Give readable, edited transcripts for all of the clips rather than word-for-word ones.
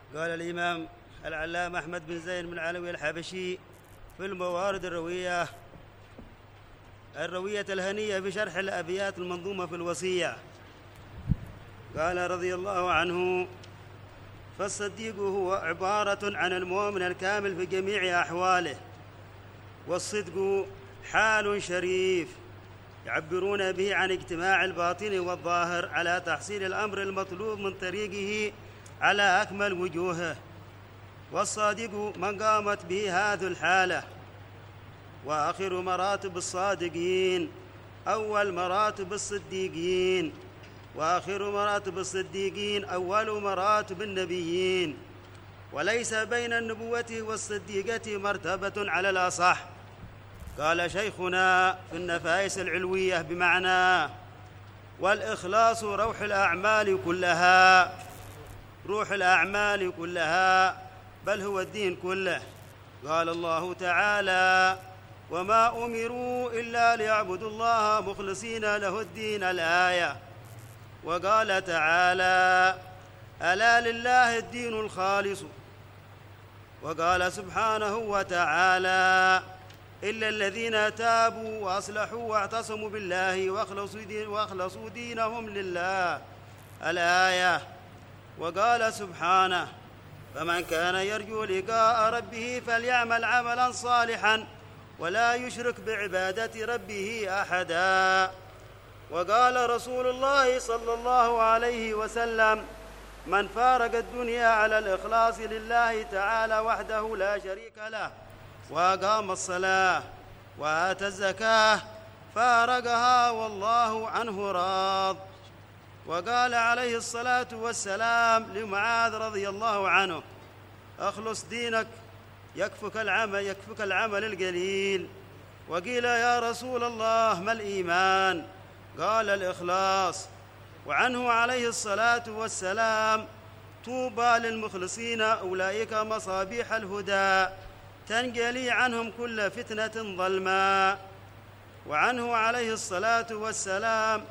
قال الإمام العلامة أحمد بن زين بن علوي الحبشي في الموارد الروية الهنية في شرح الأبيات المنظومة في الوصية، قال رضي الله عنه: فالصديق هو عبارة عن المؤمن الكامل في جميع أحواله، والصدق حال شريف يعبرون به عن اجتماع الباطن والظاهر على تحصيل الأمر المطلوب من طريقه على أكمل وجوهه. والصادق من قامت به هذه الحالة. وآخر مراتب الصادقين أول مراتب الصديقين، وآخر مراتب الصديقين أول مراتب النبيين، وليس بين النبوة والصديقة مرتبة على الأصح. قال شيخنا في النفائس العلوية بمعنى: والإخلاص روح الأعمال كلها، روح الأعمال كلها، بل هو الدين كله. قال الله تعالى: وما أمروا إلا ليعبدوا الله مخلصين له الدين، الآية. وقال تعالى: ألا لله الدين الخالص. وقال سبحانه وتعالى: إلا الذين تابوا وأصلحوا واعتصموا بالله واخلصوا دينهم لله، الآية. وقال سبحانه: فمن كان يرجو لقاء ربه فليعمل عملا صالحا ولا يشرك بعبادة ربه أحدا. وقال رسول الله صلى الله عليه وسلم: من فارق الدنيا على الإخلاص لله تعالى وحده لا شريك له وأقام الصلاة وآتى الزكاة فارقها والله عنه راض. وقال عليه الصلاة والسلام لمعاذ رضي الله عنه: أخلص دينك يكفك العمل القليل. وقيل: يا رسول الله ما الإيمان؟ قال: الإخلاص. وعنه عليه الصلاة والسلام: طوبى للمخلصين أولئك مصابيح الهدى تنجلي عنهم كل فتنة ظلما. وعنه عليه الصلاة والسلام: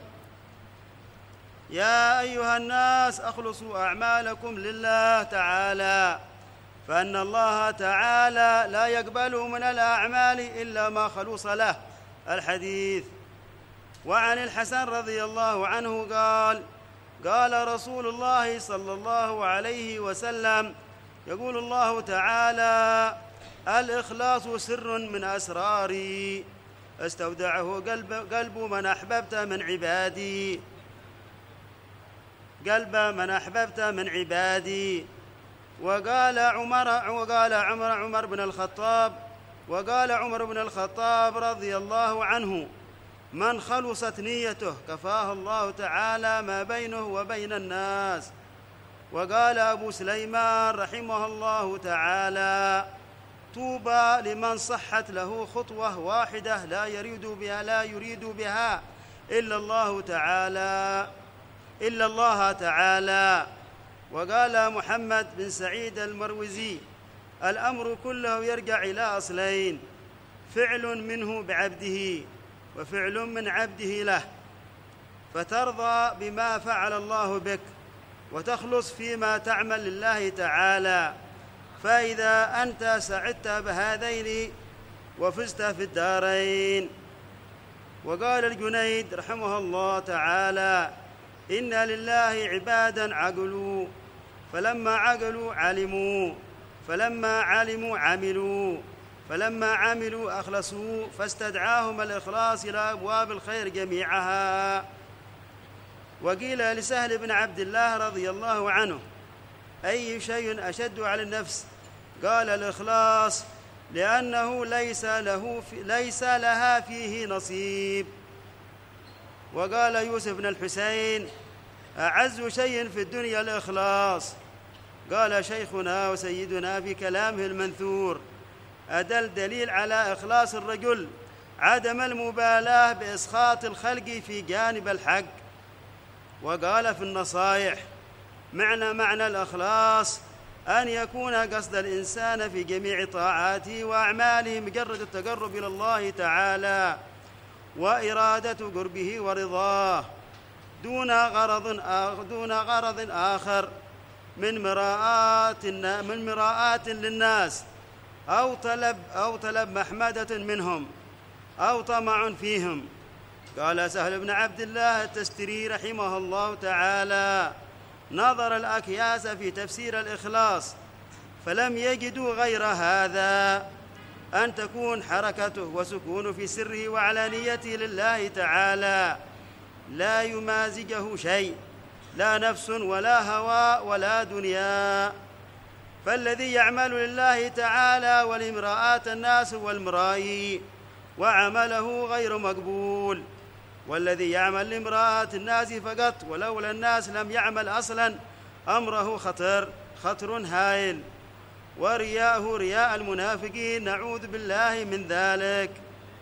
يا أيها الناس أخلصوا أعمالكم لله تعالى، فإن الله تعالى لا يقبل من الأعمال إلا ما خلص له، الحديث. وعن الحسن رضي الله عنه قال: قال رسول الله صلى الله عليه وسلم: يقول الله تعالى: الإخلاص سر من أسراري استودعه قلب من أحببت من عبادي، قلب من أحببت من عبادي. وقال عمر بن الخطاب رضي الله عنه: من خلصت نيته كفاه الله تعالى ما بينه وبين الناس. وقال أبو سليمان رحمه الله تعالى: طوبى لمن صحت له خطوة واحدة لا يريد بها إلا الله تعالى. وقال محمد بن سعيد المروزي: الأمر كله يرجع إلى أصلين: فعل منه بعبده وفعل من عبده له، فترضى بما فعل الله بك وتخلص فيما تعمل لله تعالى، فإذا أنت سعدت بهذين وفزت في الدارين. وقال الجنيد رحمه الله تعالى: إن لله عبادا عقلوا، فلما عقلوا علموا، فلما علموا عملوا، فلما عملوا أخلصوا، فاستدعاهم الإخلاص إلى أبواب الخير جميعها. وقيل لسهل بن عبد الله رضي الله عنه: أي شيء أشد على النفس؟ قال: الإخلاص، لأنه ليس لها فيه نصيب. وقال يوسف بن الحسين: أعز شيء في الدنيا الإخلاص. قال شيخنا وسيدنا في كلامه المنثور: أدل دليل على إخلاص الرجل عدم المبالاة بإسخاط الخلق في جانب الحق. وقال في النصائح: معنى الإخلاص أن يكون قصد الإنسان في جميع طاعاته وأعماله مجرد التقرب إلى الله تعالى وإرادة قربه ورضاه دون غرض آخر، من مراءة للناس، أو طلب محمدة منهم، أو طمع فيهم. قال سهل بن عبد الله التستري رحمه الله تعالى: نظر الأكياس في تفسير الإخلاص فلم يجدوا غير هذا، أن تكون حركته وسكونه في سره وعلانيته لله تعالى، لا يمازجه شيء، لا نفس ولا هوى ولا دنيا. فالذي يعمل لله تعالى ولامرآة الناس هو المرائي، وعمله غير مقبول. والذي يعمل لامرآة الناس فقط ولولا الناس لم يعمل أصلا، أمره خطر هائل، ورياءه رياء المنافقين، نعوذ بالله من ذلك.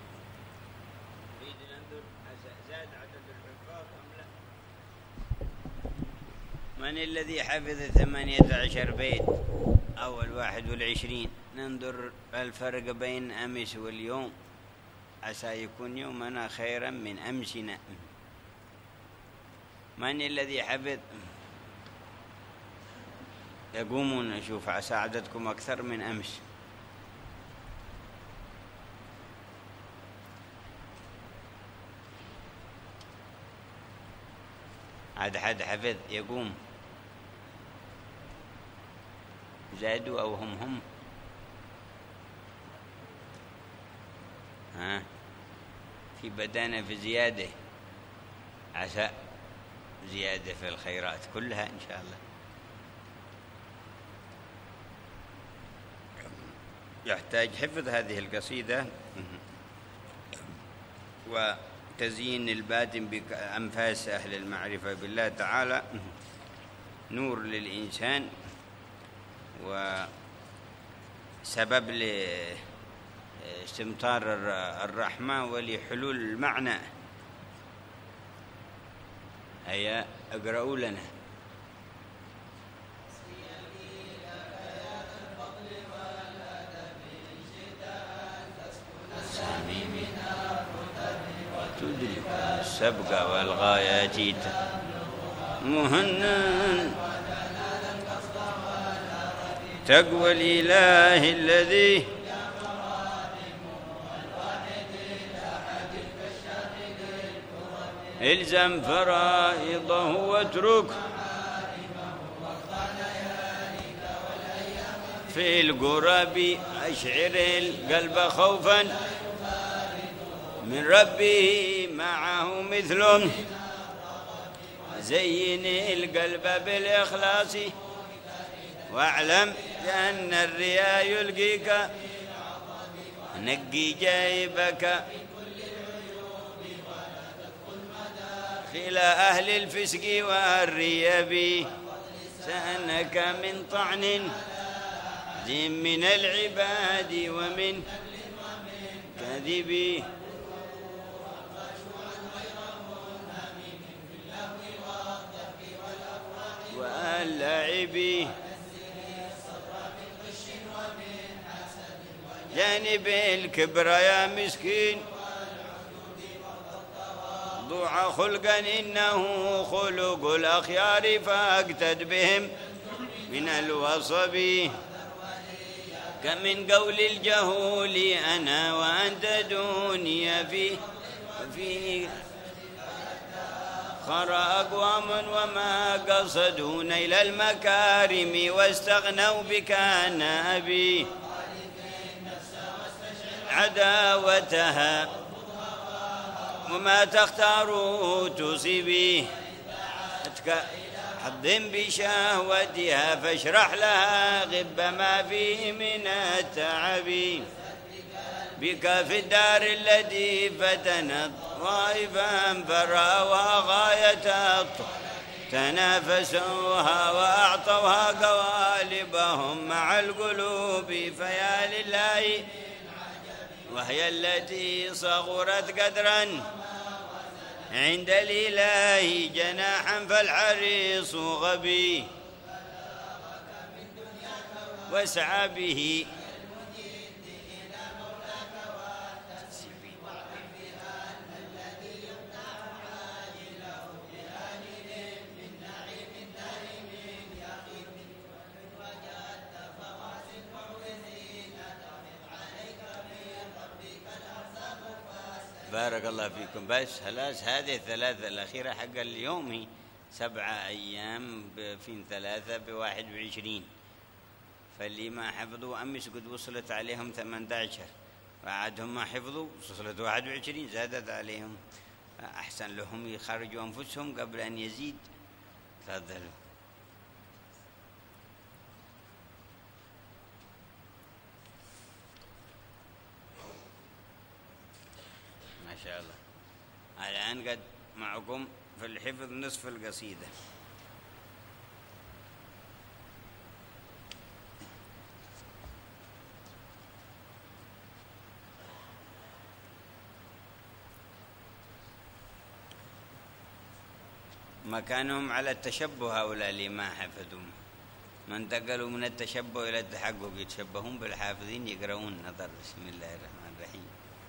من الذي حفظ 18 بيت؟ أول 21. ننظر الفرق بين أمس واليوم، عسى يكون يومنا خيرا من أمسنا. من الذي حفظ؟ يقومون أشوف عسى عددكم أكثر من أمس. عاد حد حفظ يقوم؟ زادوا أو هم؟ في بدانا في زيادة، عسى زيادة في الخيرات كلها إن شاء الله. يحتاج حفظ هذه القصيدة وتزيين الباطن بأنفاس أهل المعرفة بالله تعالى، نور للإنسان وسبب لاستمطار الرحمة ولحلول المعنى. هيا اقرأوا لنا. السبق والغايات مهنا تقوى الإله الذي الزم فرائضه واترك في القرب، أشعر القلب خوفا من ربه معه مثل، زين القلب بالإخلاص واعلم بأن الرياء يلقيك، نقي جيبك خلا أهل الفسق والريب، سأنك من طعن ذم من العباد ومن كذب، واللعب جانب الكبر يا مسكين، ضوع خلقا إنه خلق الأخيار، فاقتد بهم من الوصب، كم من قول الجهول أنا وأنت دوني فيه خر أقوام وما قصدوا نيل المكارم، واستغنوا بك عن أبي عداوتها، وما تختار تصيبي حظ بشهوتها، فاشرح لها غب ما فيه من التعب، بك في الدار التي فتنت طائفا فرأوها غاية تنافسوها، وأعطوها قوالبهم مع القلوب، فيا لله وهي التي صغرت قدرا عند الإله جناحا، فالحريص غبي واسعى به بارك الله فيكم. بس خلاص هذه الثلاثة الأخيرة حق اليوم هي 7 أيام في 3 ب21. فاللي ما حفظوا أمس قد وصلت عليهم 18، وعادهم ما حفظوا وصلت 21 زادت عليهم. أحسن لهم يخرجوا أنفسهم قبل أن يزيد. تفضلوا. ما شاء الله. الآن قد معكم في الحفظ نصف القصيدة. مكانهم على التشبه هؤلاء اللي ما حفظوا، ما انتقلوا من التشبه إلى التحقق، يتشبهون بالحافظين يقرؤون نظر. بسم الله الرحمن الرحيم.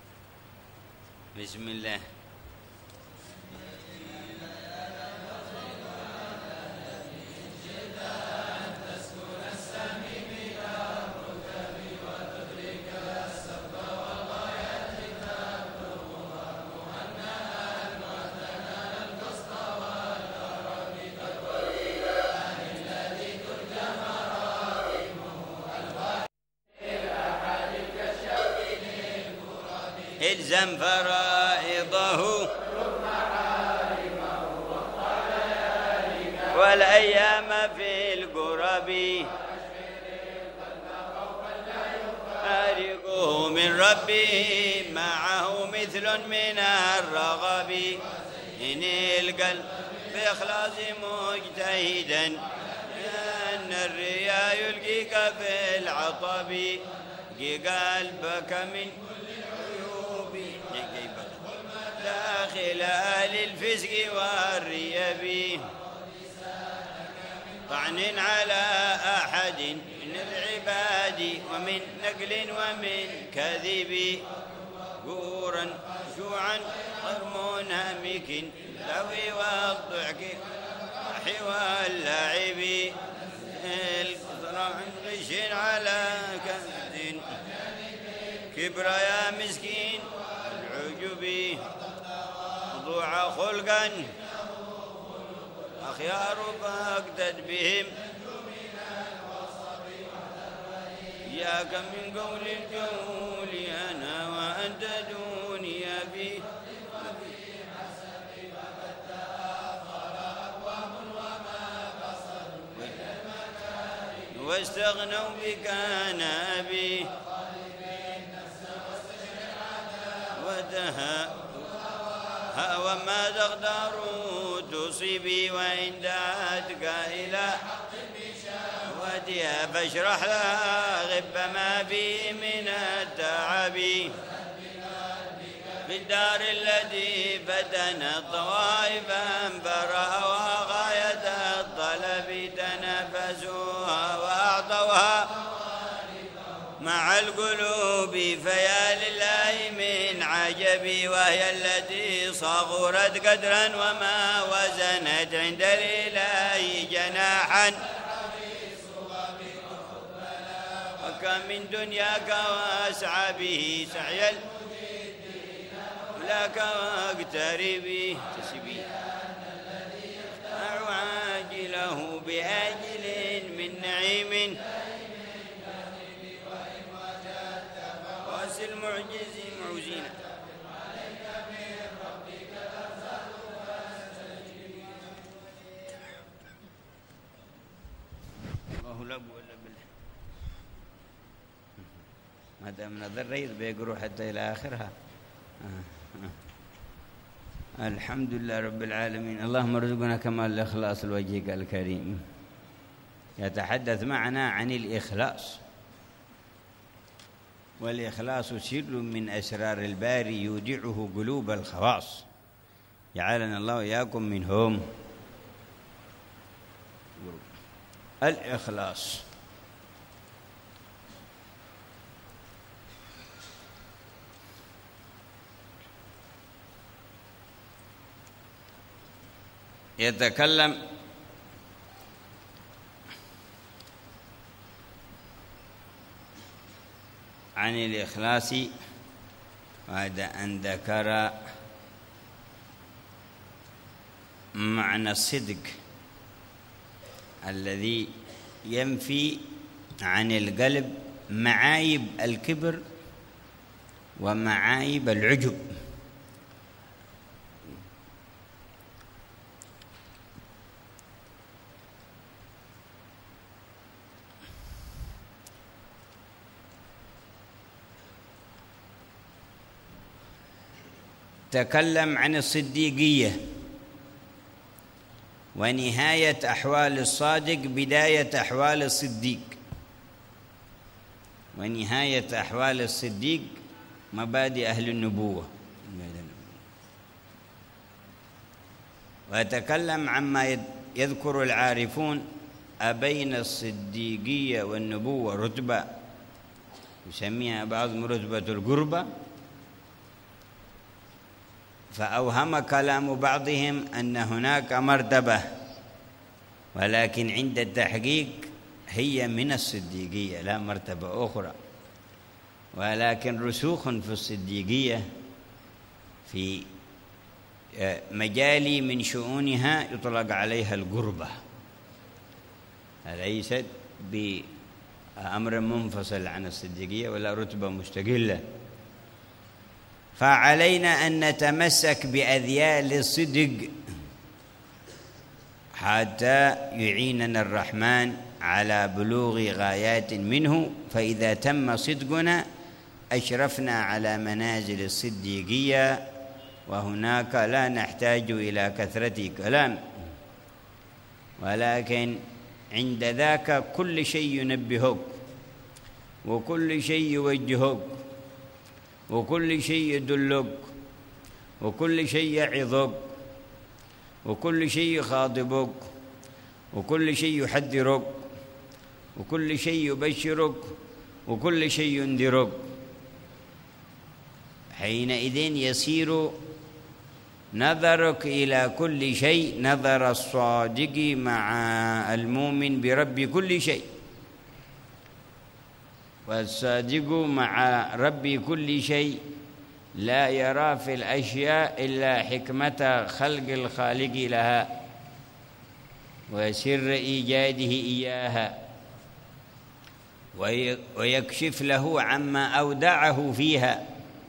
بسم الله. الزم فرائضه والأيام في القرب، فارقه من ربه معه مثل من الرغب. إن القلب بإخلاص مجتهدا أن الرياء يلقيك في العطب. يلقي قلبك من داخل أهل الفسق والريب، طعن على أحد من العباد ومن نقل ومن كذب. غورا جوعا غير منهمك لوي والضحك واللعب. القدر غش على كذب كبر يا مسكين العجب. ضوع خلقا أخيار فاقتد بهم، إياك من قول الجول أنا وأنت دوني به. واستغنوا بك نبي ودها وما تقدر تصيبي. وإن دعتك إلى وديها فاشرح لها غب ما فيه من التعب. في الدار التي فتنت الطوائف أنبرها وغاية الطلب تنافسوها وأعطوها مع القلوب. فيا لله من عجبي وهي التي صغرت قدرا وما وزنت عند الإله جناحا. وكم من دنياك واسعى به سعي لك واقتربي تسبي عاجله بآجل من نعيم. واس المعجز معوزين الله لا قوة إلا بالله. ما دام نظر ريض بيقروا حتى إلى آخرها. الحمد لله رب العالمين. اللهم ارزقنا كمال الإخلاص لوجهك الكريم. يتحدث معنا عن الإخلاص، والإخلاص سر من أسرار الباري يودعه قلوب الخواص. جعلنا الله وإياكم منهم. الإخلاص يتكلم عن الإخلاص بعد أن ذكر معنى الصدق الذي ينفي عن القلب معايب الكبر ومعايب العجب. تكلم عن الصديقية ونهاية أحوال الصادق بداية أحوال الصديق، ونهاية أحوال الصديق مبادئ أهل النبوة. وتكلم عما يذكر العارفون أبين الصديقية والنبوة رتبة يسميها بعضهم رتبة القربة، فأوهم كلام بعضهم أن هناك مرتبة، ولكن عند التحقيق هي من الصديقية لا مرتبة أخرى، ولكن رسوخ في الصديقية في مجال من شؤونها يطلق عليها القربة، ليست بأمر منفصل عن الصديقية ولا رتبة مستقلة. فعلينا أن نتمسك بأذيال الصدق حتى يعيننا الرحمن على بلوغ غايات منه، فإذا تم صدقنا أشرفنا على منازل الصديقية، وهناك لا نحتاج إلى كثرة كلام، ولكن عند ذاك كل شيء ينبهك وكل شيء يوجهك وكل شيء يدلك وكل شيء يعظك وكل شيء يخاطبك وكل شيء يحذرك وكل شيء يبشرك وكل شيء ينذرك. حينئذ يصير نظرك إلى كل شيء نظر الصادق مع المؤمن برب كل شيء، والصادق مع رب كل شيء لا يرى في الأشياء إلا حكمة خلق الخالق لها وسر إيجاده إياها، ويكشف له عما أودعه فيها،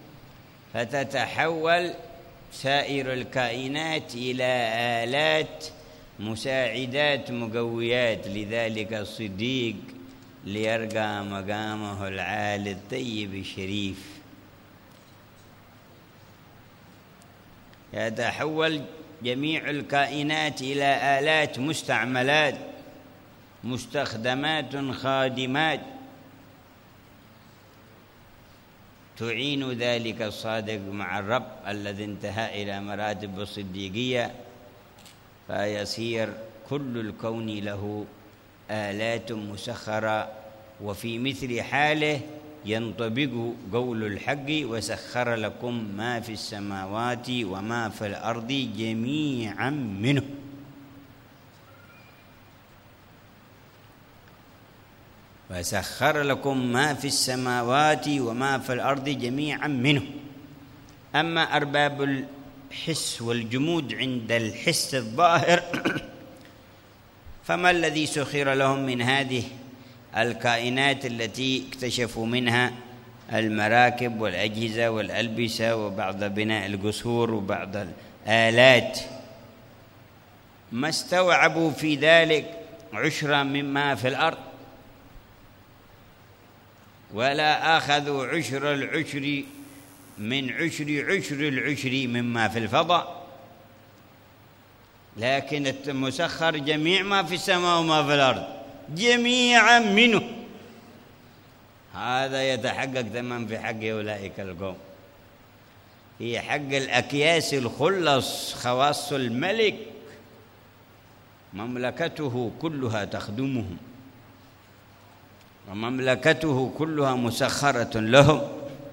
فتتحول سائر الكائنات إلى آلات مساعدات مقويات لذلك الصديق ليرقى مقامه العالي الطيب الشريف. يتحول جميع الكائنات إلى آلات مستعملات مستخدمات خادمات تعين ذلك الصادق مع الرب الذي انتهى إلى مراتب الصديقية، فيصير كل الكون له آلات مسخرة، وفي مثل حاله ينطبق قول الحق: وسخر لكم ما في السماوات وما في الأرض جميعا منه. وسخر لكم ما في السماوات وما في الأرض جميعا منه. أما أرباب الحس والجمود عند الحس الظاهر فما الذي سخر لهم من هذه الكائنات التي اكتشفوا منها المراكب والأجهزة والألبسة وبعض بناء القصور وبعض الآلات؟ ما استوعبوا في ذلك عشرا مما في الأرض، ولا أخذوا عشر العشر من عشر العشر مما في الفضاء، لكن المسخر جميع ما في السماء وما في الأرض جميعا منه. هذا يتحقق تمام في حق أولئك القوم، في حق الأكياس الخلص خواص الملك، مملكته كلها تخدمهم ومملكته كلها مسخرة لهم.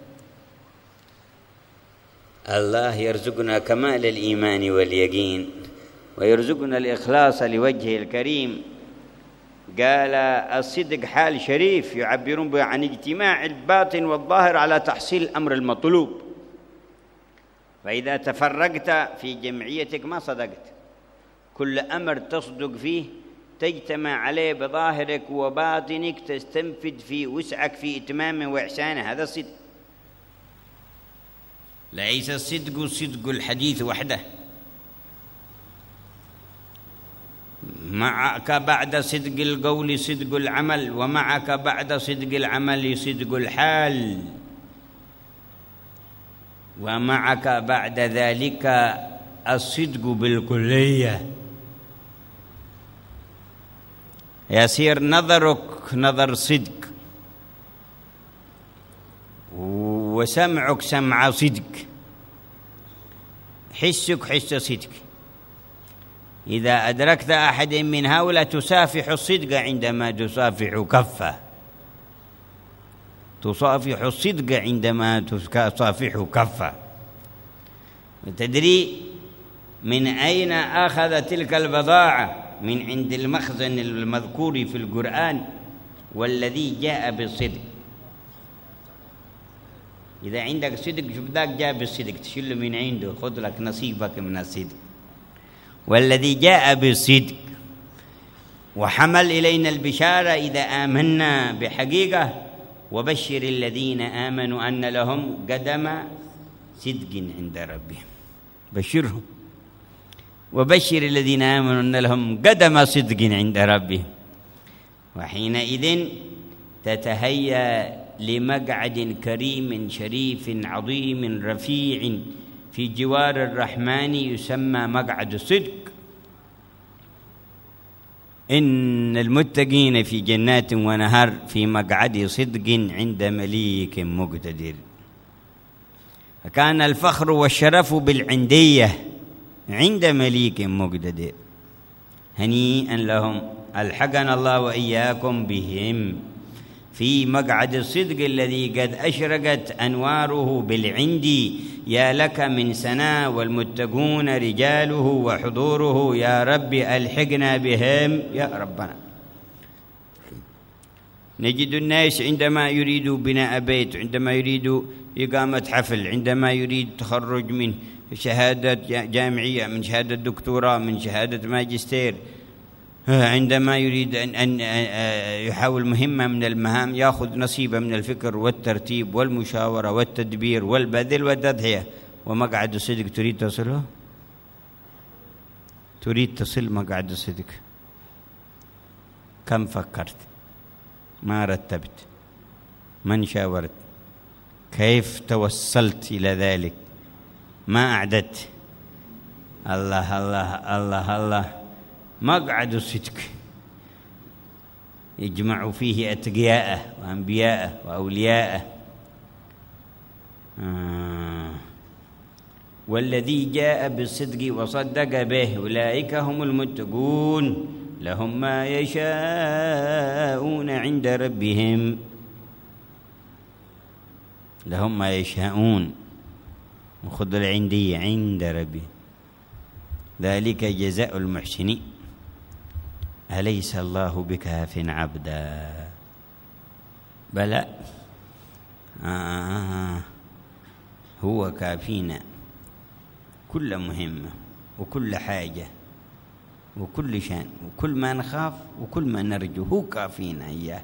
الله يرزقنا كمال الإيمان واليقين ويرزقنا الإخلاص لوجهه الكريم. قال: الصدق حال شريف يعبرون به عن اجتماع الباطن والظاهر على تحصيل الأمر المطلوب. فإذا تفرقت في جمعيتك ما صدقت. كل أمر تصدق فيه تجتمع عليه بظاهرك وباطنك، تستنفد في وسعك في إتمامه وإحسانه، هذا الصدق. ليس الصدق صدق الحديث وحده، معك بعد صدق القول صدق العمل، ومعك بعد صدق العمل صدق الحال، ومعك بعد ذلك الصدق بالكلية. يصير نظرك نظر صدق، وسمعك سمع صدق، حسك حس صدق. إذا أدركت أحد من هؤلاء تصافح الصدق عندما تصافح كفه، تصافح الصدق عندما تصافح كفه. وتدري من أين أخذ تلك البضاعة؟ من عند المخزن المذكور في القرآن، والذي جاء بالصدق. إذا عندك صدق شوف ذاك جاء بالصدق، تشيله من عنده، خذ لك نصيبك من الصدق. والذي جاء بالصدق وحمل إلينا البشارة إذا آمنا بحقيقة، وبشر الذين آمنوا أن لهم قدم صدق عند ربهم. بشرهم، وبشر الذين آمنوا أن لهم قدم صدق عند ربهم. وحينئذ تتهيأ لمقعد كريم شريف عظيم رفيع في جوار الرحمن يسمى مقعد الصدق. إن المتقين في جنات ونهر في مقعد صدق عند مليك مقتدر. فكان الفخر والشرف بالعندية عند مليك مقتدر. هنيئا لهم، ألحقنا الله وإياكم بهم في مقعد الصدق الذي قد أشرقت أنواره بالعندي. يا لك من سنا والمتقون رجاله وحضوره، يا رب ألحقنا بهم يا ربنا. نجد الناس عندما يريدوا بناء بيت، عندما يريدوا إقامة حفل، عندما يريد تخرج من شهادة جامعية، من شهادة دكتوراه، من شهادة ماجستير، عندما يريد أن يحاول مهمة من المهام، يأخذ نصيبه من الفكر والترتيب والمشاورة والتدبير والبذل والتضحية. ومقعد الصدق تريد تصله؟ تريد تصل مقعد الصدق؟ كم فكرت؟ ما رتبت؟ من شاورت؟ كيف توصلت إلى ذلك؟ ما أعددت؟ الله الله الله الله. مقعد الصدق يجمع فيه أتقياءه وأنبياءه وأولياءه. والذي جاء بالصدق وصدق به أولئك هم المتقون، لهم ما يشاءون عند ربهم. لهم ما يشاءون، وخذ العندية عند ربهم، ذلك جزاء المحسنين. أليس الله بكاف عبدا؟ بلى، هو كافينا كل مهمة وكل حاجة وكل شان وكل ما نخاف وكل ما نرجو، هو كافينا إياه.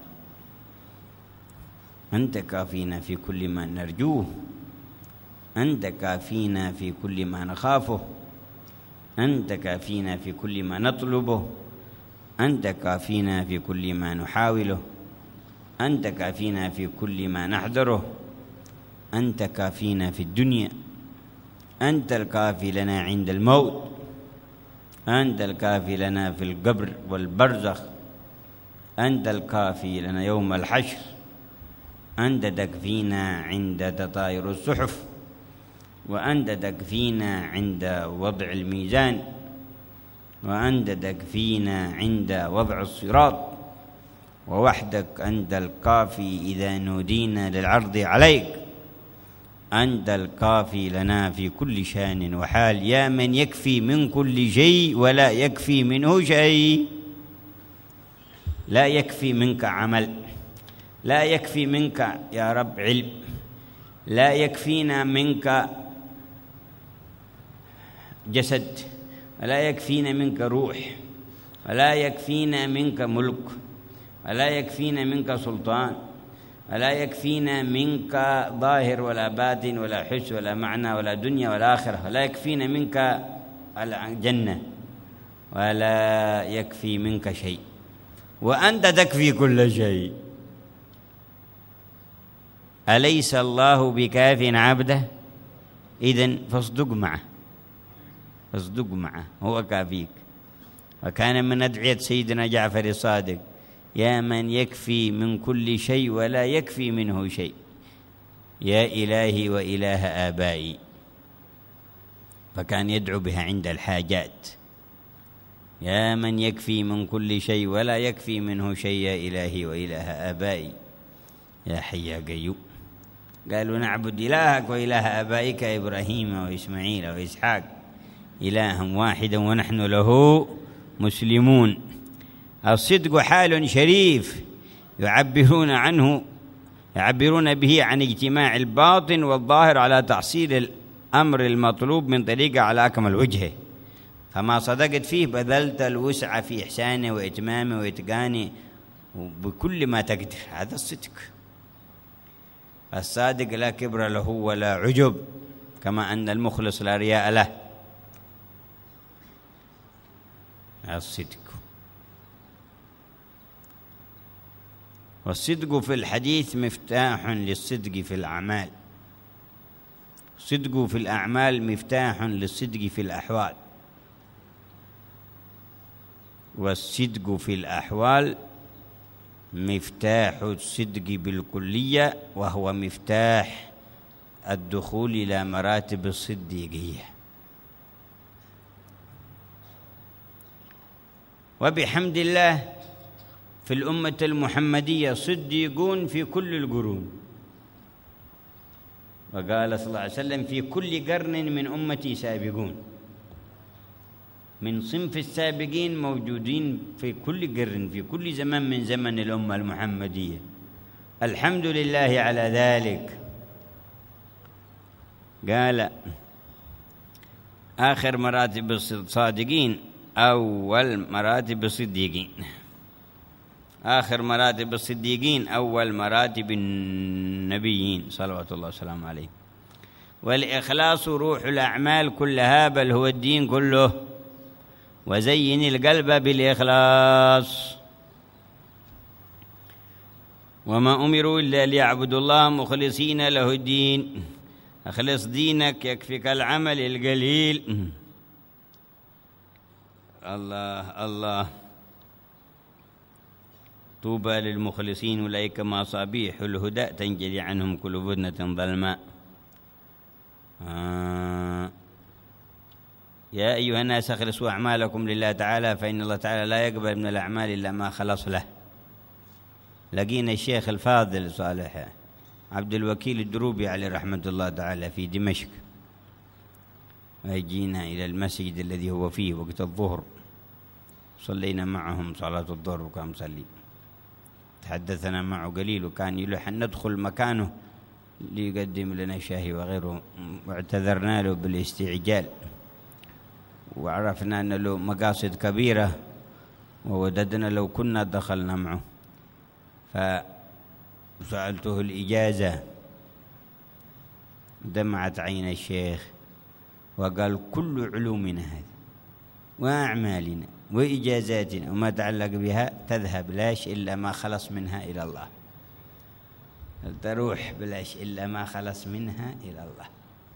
أنت كافينا في كل ما نرجوه، أنت كافينا في كل ما نخافه، أنت كافينا في كل ما نطلبه، أنت كافينا في كل ما نحاوله، أنت كافينا في كل ما نحذره، أنت كافينا في الدنيا، أنت الكافي لنا عند الموت، أنت الكافي لنا في القبر والبرزخ، أنت الكافي لنا يوم الحشر، أنت تكفينا عند تطاير الصحف، وأنت تكفينا عند وضع الميزان، وأنت تكفينا عند وضع الصراط، ووحدك أنت الكافي إذا نودينا للعرض عليك، أنت الكافي لنا في كل شان وحال، يا من يكفي من كل شيء ولا يكفي منه شيء. لا يكفي منك عمل، لا يكفي منك يا رب علم، لا يكفينا منك جسد، ولا يكفينا منك روح، ولا يكفينا منك ملك، ولا يكفينا منك سلطان، ولا يكفينا منك ظاهر ولا باطن ولا حس ولا معنى ولا دنيا ولا آخرة، ولا يكفينا منك الجنة، ولا يكفي منك شيء، وأنت تكفي كل شيء. أليس الله بكاف عبده؟ إذن فاصدق معه، فاصدق معه، هو كافيك. وكان من أدعية سيدنا جعفر الصادق: يا من يكفي من كل شيء ولا يكفي منه شيء، يا إلهي وإله آبائي. فكان يدعو بها عند الحاجات: يا من يكفي من كل شيء ولا يكفي منه شيء، يا إلهي وإله آبائي، يا حي يا قيوم. قالوا: نعبد إلهك وإله آبائك إبراهيم وإسماعيل وإسحاق إلها واحدا ونحن له مسلمون. الصدق حال شريف يعبرون به عن اجتماع الباطن والظاهر على تحصيل الأمر المطلوب من طريقة على أكمل وجهه. فما صدقت فيه بذلت الوسع في إحسانه وإتمامه وإتقانه بكل ما تقدر. هذا الصدق. الصادق لا كبر له ولا عجب، كما أن المخلص لا رياء له. الصدق. والصدق في الحديث مفتاح للصدق في الأعمال. الصدق في الأعمال مفتاح للصدق في الأحوال. والصدق في الأحوال مفتاح الصدق بالكلية، وهو مفتاح الدخول إلى مراتب الصديقية. وبحمد الله في الأمة المحمدية صديقون في كل القرون. وقال صلى الله عليه وسلم: في كل قرن من أمتي سابقون. من صنف السابقين موجودين في كل قرن، في كل زمن من زمن الأمة المحمدية. الحمد لله على ذلك. قال: آخر مراتب الصادقين أول مراتب الصديقين. آخر مراتب الصديقين أول مراتب النبيين صلوات الله وسلامه عليه. والإخلاص روح الأعمال كلها، بل هو الدين كله. وزين القلب بالإخلاص. وما أمروا إلا ليعبدوا الله مخلصين له الدين. أخلص دينك يكفيك العمل القليل. الله الله. طوبى للمخلصين أولئك مصابيح الهدى تنجلي عنهم كل بدنة ظلماء. يا أيها الناس أخلصوا أعمالكم لله تعالى، فإن الله تعالى لا يقبل من الأعمال إلا ما خلص له. لقينا الشيخ الفاضل صالح عبد الوكيل الدروبي عليه رحمة الله تعالى في دمشق، ويجينا إلى المسجد الذي هو فيه وقت الظهر. صلينا معهم صلاة الظهر وكان مصلي. تحدثنا معه قليل، وكان يلح أن ندخل مكانه ليقدم لنا شاهي وغيره، واعتذرنا له بالاستعجال، وعرفنا أن له مقاصد كبيرة، ووددنا لو كنا دخلنا معه. فسألته الإجازة، دمعت عين الشيخ وقال: كل علومنا هذه وأعمالنا وإجازاتنا وما تعلق بها تذهب لاش إلا ما خلص منها إلى الله. تروح بلاش إلا ما خلص منها إلى الله.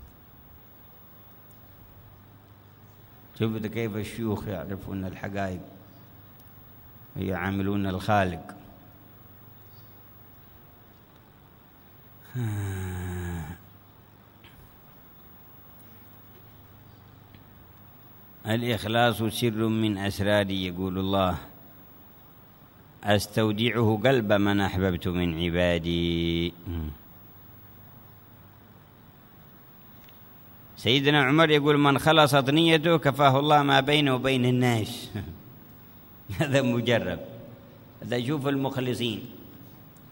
شوفوا كيف الشيوخ يعرفون الحقائق ويعاملون الخالق. الإخلاص سر من أسراري، يقول الله: أستودعه قلب من أحببت من عبادي. سيدنا عمر يقول: من خلصت نيته كفاه الله ما بينه وبين الناس. هذا مجرب. هذا شوف المخلصين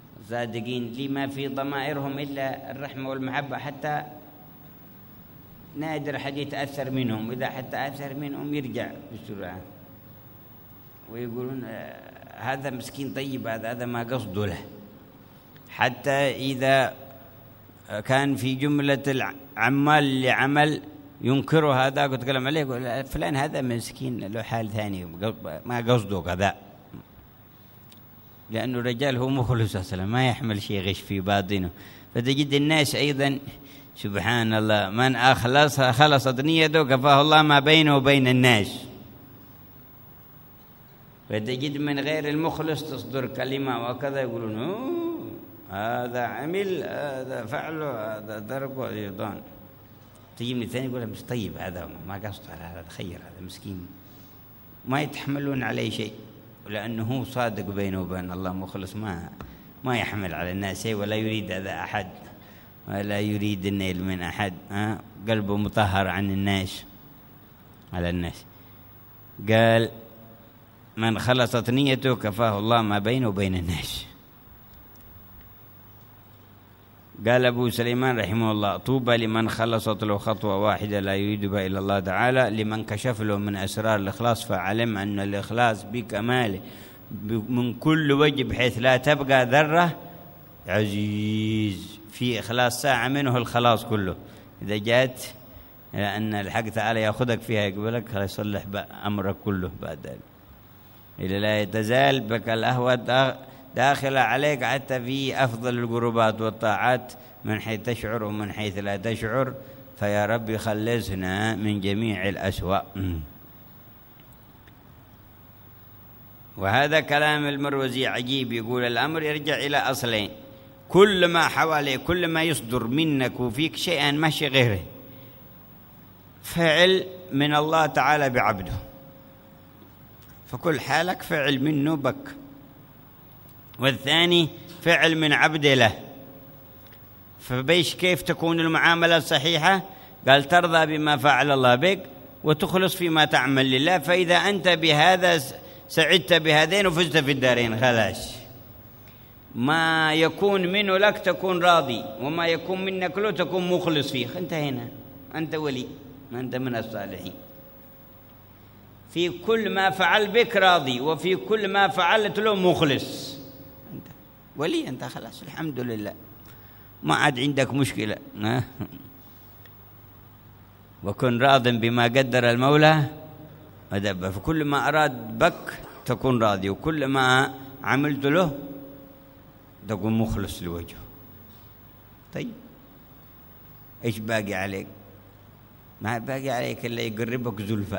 الصادقين لما في ضمائرهم إلا الرحمة والمحبة، حتى نادر حد يتأثر منهم، إذا حتى أثر منهم يرجع بسرعة ويقولون هذا مسكين طيب، هذا ما قصده له. حتى إذا كان في جملة العمال لعمل ينكر هذا ويتكلم عليه يقول فلان هذا مسكين له حال ثاني ما قصده كذا، لأنه رجال هو مخلص أصلا ما يحمل شيء غش في باطنه. فتجد الناس أيضا سبحان الله من خلصت نيته كفاه الله ما بينه وبين الناس. فتجد من غير المخلص تصدر كلمة وكذا يقولون هذا عمل هذا فعله هذا تركه أيضا. تجي من الثاني يقول مش طيب هذا ما قصده هذا خير هذا مسكين، ما يتحملون عليه شيء لأنه هو صادق بينه وبين الله مخلص، ما يحمل على الناس شيء ولا يريد هذا أحد ولا يريد النيل من أحد، قلبه مطهر عن الناس على الناس. قال من خلصت نيته كفاه الله ما بينه وبين الناس. قال أبو سليمان رحمه الله طوبى لمن خلصت له خطوة واحدة لا يريد بها إلا الله تعالى، لمن كشف له من أسرار الإخلاص فعلم أن الإخلاص بكماله من كل وجه بحيث لا تبقى ذرة عزيز في إخلاص ساعة منه الخلاص كله. إذا جاءت لأن الحق تعالى يأخذك فيها يقبلك يصلح أمرك كله بعد ذلك، إذا لا يتزال بك الأهوى داخل عليك حتى في أفضل القربات والطاعات من حيث تشعر ومن حيث لا تشعر. فيا رب خلصنا من جميع الأسوأ. وهذا كلام المروزي عجيب، يقول الأمر يرجع إلى أصلين، كل ما حواليك كل ما يصدر منك وفيك شيئا ماشي غيره فعل من الله تعالى بعبده، فكل حالك فعل منه بك، والثاني فعل من عبد له. فبيش كيف تكون المعاملة الصحيحة؟ قال ترضى بما فعل الله بك وتخلص فيما تعمل لله، فإذا أنت بهذا سعدت بهذين وفزت في الدارين خلاص. ما يكون منه لك تكون راضي وما يكون منك له تكون مخلص فيه، انتهينا، أنت ولي، أنت من الصالحين. في كل ما فعل بك راضي وفي كل ما فعلت له مخلص، أنت ولي، أنت خلاص الحمد لله ما عاد عندك مشكلة. وكن راض بما قدر المولى ودبر، فكل ما أراد بك تكون راضي وكل ما عملت له تكون مخلص لوجهه. طيب إيش باقي عليك؟ ما باقي عليك إلا يقربك زلفى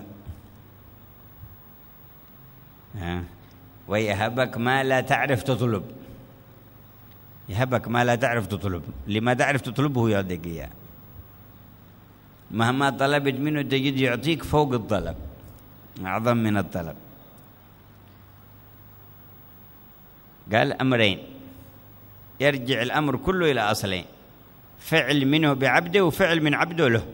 ويهبك ما لا تعرف تطلب. يهبك ما لا تعرف تطلب، لما تعرف تطلبه يعطيك إياه، مهما طلبت منه تجد يعطيك فوق الطلب، أعظم من الطلب. قال أمرين يرجع الأمر كله إلى أصلين، فعل منه بعبده وفعل من عبده له.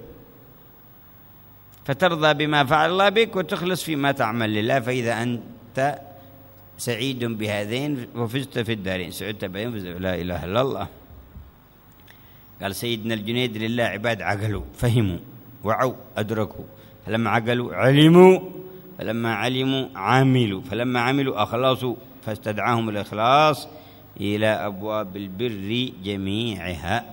فترضى بما فعل الله بك وتخلص فيما تعمل لله، فإذا أنت سعيد بهذين وفزت في الدارين، سعدت بهم لا إله إلا الله. قال سيدنا الجنيد لله عباد عقلوا فهموا وعوا أدركوا، فلما عقلوا علموا، فلما علموا عملوا، فلما عملوا أخلصوا، فاستدعاهم الإخلاص إلى أبواب البر جميعها.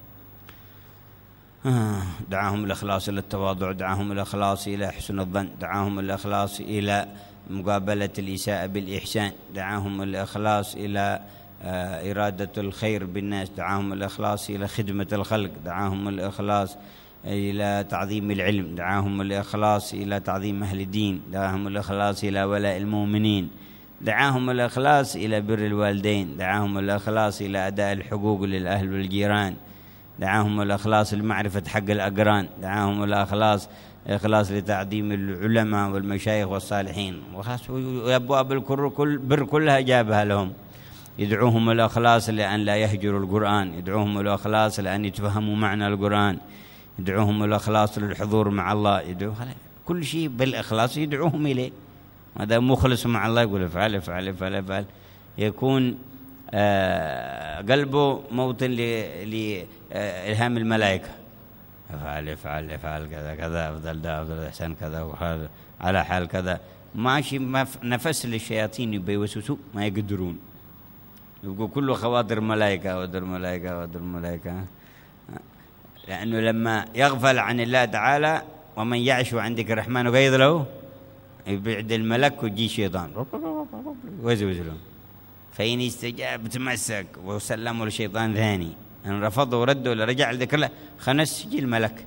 دعاهم الإخلاص إلى التواضع، دعاهم الإخلاص إلى حسن الظن، دعاهم الإخلاص إلى مقابلة الإساءة بالإحسان، دعاهم الإخلاص إلى إرادة الخير بالناس، دعاهم الإخلاص إلى خدمة الخلق، دعاهم الإخلاص إلى تعظيم العلم، دعاهم الإخلاص إلى تعظيم أهل الدين، دعاهم الإخلاص إلى ولاء المؤمنين، دعاهم الإخلاص إلى بر الوالدين، دعاهم الإخلاص إلى أداء الحقوق للأهل والجيران، دعاهم الإخلاص لمعرفة حق الأقران، دعاهم الإخلاص لتعظيم العلماء والمشايخ والصالحين، وأبواب البر كلها جابها لهم. يدعوهم الإخلاص لأن لا يهجروا القرآن، يدعوهم الإخلاص لأن يتفهموا معنى القرآن، يدعوهم الإخلاص للحضور مع الله، يدعوهم كل شيء بالإخلاص يدعوهم إليه. هذا مخلص مع الله يقول افعل افعل افعل افعل، يكون قلبه موطن لإلهام الملائكة، افعل كذا كذا، أفضل ده، أفضل إحسان كذا، وهذا على حال كذا. ماشي نفس للشياطين بيوسوسوا ما يقدرون، يبقوا كله خواطر ملائكة ودر ملائكة ودر ملائكة. لأنه لما يغفل عن الله تعالى ومن يعش عن ذكر الرحمن وقيض له يبعد الملك ويجي شيطان وزوز له، فإن استجاب تمسك وسلموا لشيطان ثاني، أن رفضوا وردوا ولا رجع لذكر الله خنس يجي الملك.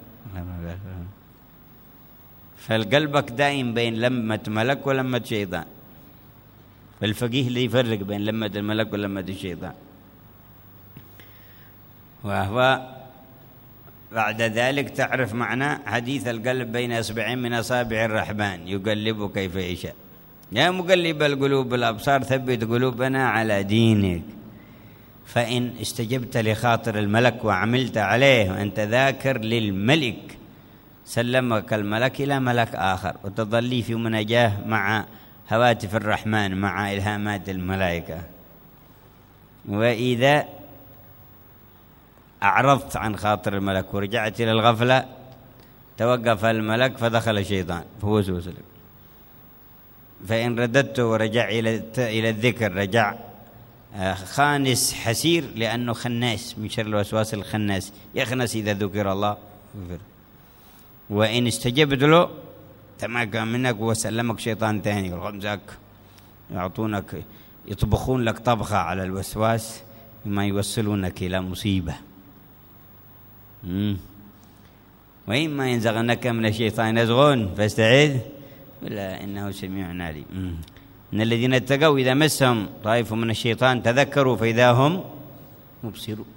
فالقلبك دائم بين لمة ملك ولمة شيطان، فالفقيه اللي يفرق بين لمة الملك ولمة الشيطان. وهو بعد ذلك تعرف معنى حديث القلب بين إصبعين من أصابع الرحمن يقلب كيف يشاء. يا مقلب القلوب والأبصار ثبت قلوبنا على دينك. فإن استجبت لخاطر الملك وعملت عليه وأنت ذاكر للملك سلمك الملك إلى ملك آخر، وتظلي في مناجاة مع هواتف الرحمن مع إلهامات الملائكة. وإذا أعرضت عن خاطر الملك ورجعت إلى الغفلة توقف الملك فدخل الشيطان فوسوس لك. فإن رددت ورجع إلى الذكر رجع خانس حسير، لأنه خناس من شر الوسواس الخناس، يخنس إذا ذكر الله. وإن استجبت له تمكن منك وسلمك شيطان ثاني الغمزك، يعطونك يطبخون لك طبخة على الوسواس ما يوصلونك إلى مصيبة. وإما ينزغنك من الشيطان نزغ فاستعذ بالله إنه سميع عليم. إن الذين اتقوا إذا مسهم طائف من الشيطان تذكروا فإذا هم مبصرون.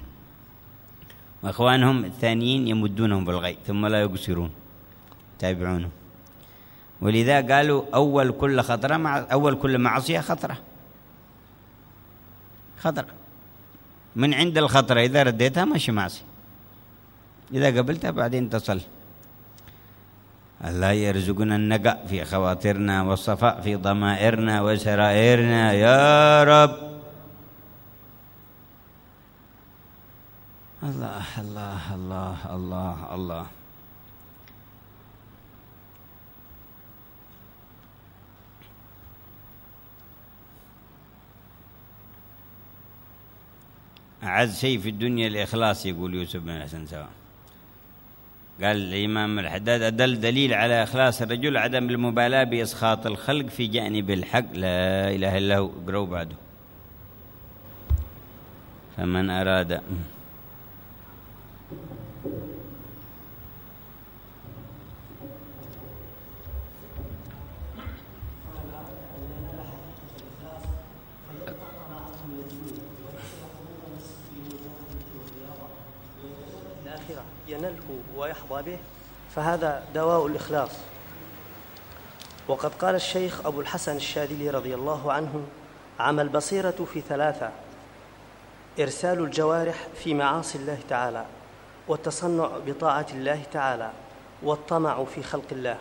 وإخوانهم الثانيين يمدونهم بالغي ثم لا يقصرون تابعونهم. ولذا قالوا أول كل معصية خطرة من عند الخطرة، إذا رديتها ماشي معصية، إذا قبلتها بعدين تصل. الله يرزقنا النقاء في خواطرنا والصفاء في ضمائرنا وسرائرنا يا رب. الله الله الله الله الله. أعز شيء في الدنيا الإخلاص، يقول يوسف بن الحسن سواء. قال الإمام الحداد أدل دليل على إخلاص الرجل عدم المبالاة بإسخاط الخلق في جانب الحق، لا إله إلا هو. اقرأوا بعده. فمن أراد ينله ويحظى به فهذا دواء الإخلاص. وقد قال الشيخ أبو الحسن الشاذلي رضي الله عنه: عمى البصيرة في ثلاثة: إرسال الجوارح في معاصي الله تعالى، والتصنع بطاعة الله تعالى، والطمع في خلق الله.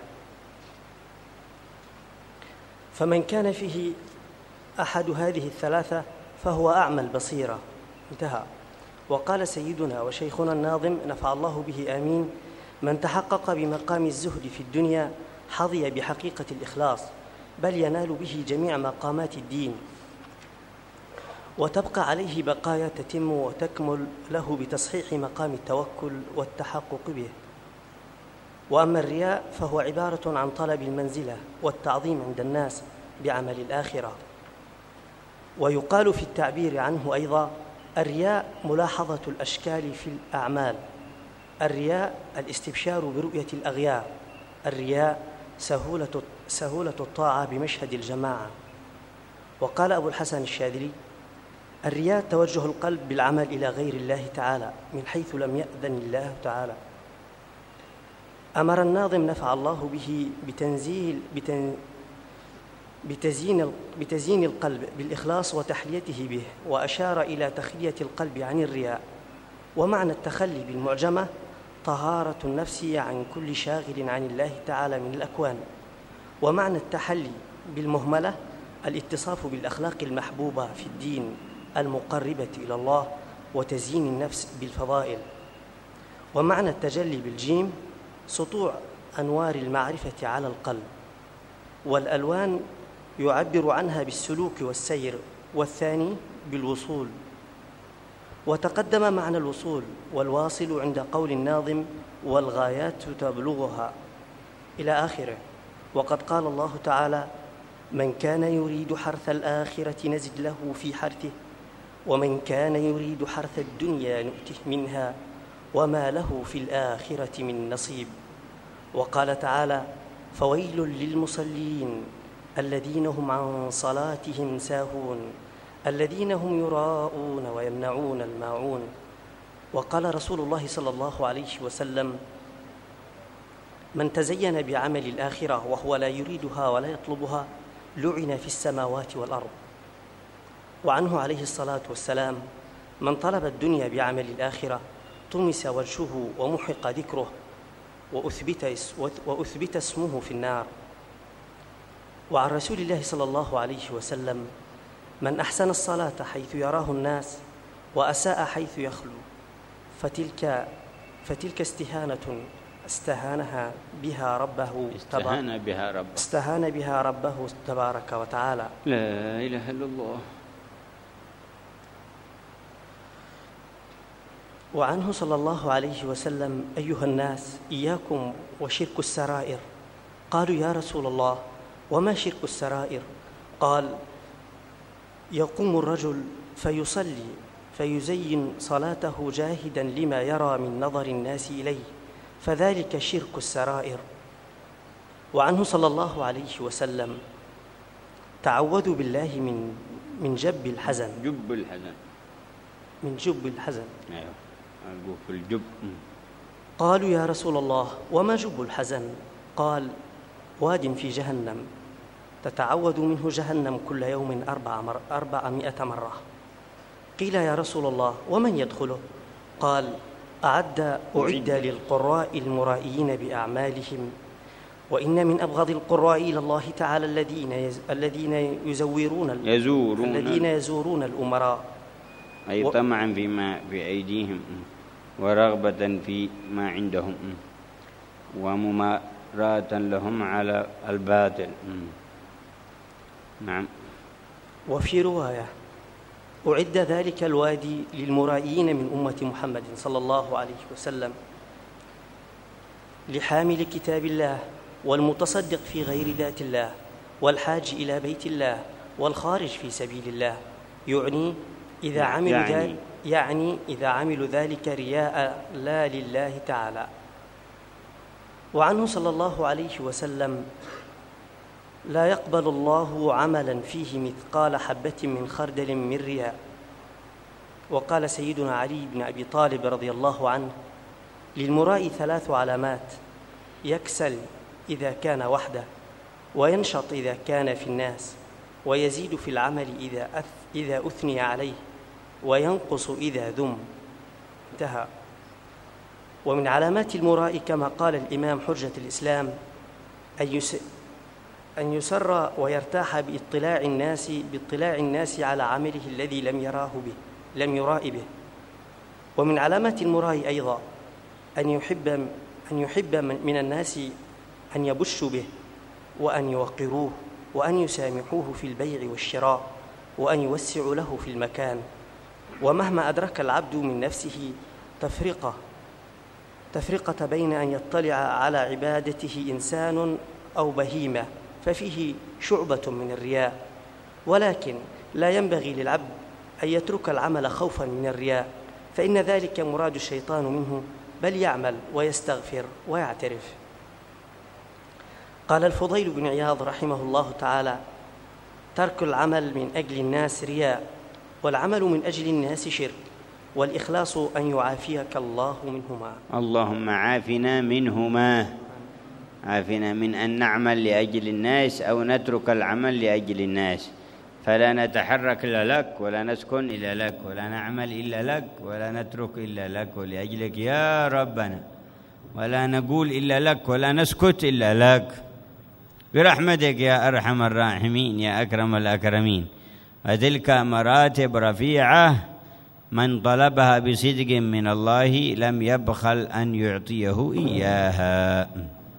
فمن كان فيه أحد هذه الثلاثة فهو أعمى البصيرة. انتهى. وقال سيدنا وشيخنا الناظم نفع الله به آمين: من تحقق بمقام الزهد في الدنيا حظي بحقيقة الإخلاص، بل ينال به جميع مقامات الدين، وتبقى عليه بقايا تتم وتكمل له بتصحيح مقام التوكل والتحقق به. وأما الرياء فهو عبارة عن طلب المنزلة والتعظيم عند الناس بعمل الآخرة. ويقال في التعبير عنه أيضا: الرياء ملاحظة الأشكال في الأعمال، الرياء الاستبشار برؤية الأغيار، الرياء سهولة الطاعة بمشهد الجماعة. وقال أبو الحسن الشاذلي: الرياء توجه القلب بالعمل إلى غير الله تعالى من حيث لم يأذن الله تعالى. أمر الناظم نفع الله به بتزيين القلب بالإخلاص وتحليته به، وأشار إلى تخلية القلب عن الرياء. ومعنى التخلي بالمعجمة طهارة النفس عن كل شاغل عن الله تعالى من الأكوان. ومعنى التحلي بالمهملة الاتصاف بالأخلاق المحبوبة في الدين المقربة إلى الله وتزيين النفس بالفضائل. ومعنى التجلي بالجيم سطوع أنوار المعرفة على القلب، والألوان يعبر عنها بالسلوك والسير، والثاني بالوصول. وتقدم معنى الوصول والواصل عند قول الناظم: والغايات تبلغها، إلى آخره. وقد قال الله تعالى: من كان يريد حرث الآخرة نزد له في حرثه ومن كان يريد حرث الدنيا نؤته منها وما له في الآخرة من نصيب. وقال تعالى: فويل للمصلين الذين هم عن صلاتهم ساهون الذين هم يراءون ويمنعون الماعون. وقال رسول الله صلى الله عليه وسلم: من تزين بعمل الآخرة وهو لا يريدها ولا يطلبها لعن في السماوات والأرض. وعنه عليه الصلاة والسلام: من طلب الدنيا بعمل الآخرة طمس وجهه ومحق ذكره وأثبت اسمه في النار. وعن رسول الله صلى الله عليه وسلم: من أحسن الصلاة حيث يراه الناس وأساء حيث يخلو فتلك استهانة استهان بها ربه تبارك وتعالى. لا إله إلا الله. وعنه صلى الله عليه وسلم: أيها الناس إياكم وشرك السرائر. قالوا: يا رسول الله وما شرك السرائر؟ قال: يقوم الرجل فيصلي فيزين صلاته جاهدا لما يرى من نظر الناس إليه، فذلك شرك السرائر. وعنه صلى الله عليه وسلم: تعوذوا بالله من جب الحزن. من جب الحزن. أيوه، أقول في الجب. قالوا: يا رسول الله وما جب الحزن؟ قال: واد في جهنم تتعوذ منه جهنم كل يوم 400 مرة. قيل: يا رسول الله ومن يدخله؟ قال: أعد للقراء المرائيين بأعمالهم، وإن من أبغض القراء إلى الله تعالى الذين يزورون الأمراء، أي طمعا فيما في أيديهم ورغبة فيما عندهم ومماراة لهم على الباطل. نعم. وفي رواية: أعد ذلك الوادي للمرائين من أمة محمد صلى الله عليه وسلم، لحامل كتاب الله والمتصدق في غير ذات الله والحاج إلى بيت الله والخارج في سبيل الله، يعني إذا عملوا ذلك رياء لا لله تعالى. وعنه صلى الله عليه وسلم: لا يقبل الله عملا فيه مثقال حبة من خردل من رياء. وقال سيدنا علي بن أبي طالب رضي الله عنه: للمراء 3 علامات: يكسل إذا كان وحده، وينشط إذا كان في الناس، ويزيد في العمل إذا أثني عليه، وينقص إذا ذم. انتهى. ومن علامات المراء كما قال الإمام حجة الإسلام أن يسر ويرتاح باطلاع الناس على عمله الذي لم يراء به. ومن علامات المراء أيضا أن يحب من الناس أن يبشوا به وأن يوقروه وأن يسامحوه في البيع والشراء وأن يوسعوا له في المكان. ومهما أدرك العبد من نفسه تفرقة بين أن يطلع على عبادته إنسان أو بهيمة ففيه شعبة من الرياء، ولكن لا ينبغي للعبد أن يترك العمل خوفا من الرياء، فإن ذلك مراد الشيطان منه، بل يعمل ويستغفر ويعترف. قال الفضيل بن عياض رحمه الله تعالى: ترك العمل من أجل الناس رياء، والعمل من أجل الناس شرك، والإخلاص أن يعافيك الله منهما. اللهم عافنا منهما، عافنا من أن نعمل لأجل الناس أو نترك العمل لأجل الناس، فلا نتحرك إلا لك ولا نسكن إلا لك ولا نعمل إلا لك ولا نترك إلا لك ولأجلك يا ربنا، ولا نقول إلا لك ولا نسكت إلا لك، برحمتك يا أرحم الراحمين يا أكرم الأكرمين. وتلك مراتب رفيعة من طلبها بصدق من الله لم يبخل أن يعطيه إياها.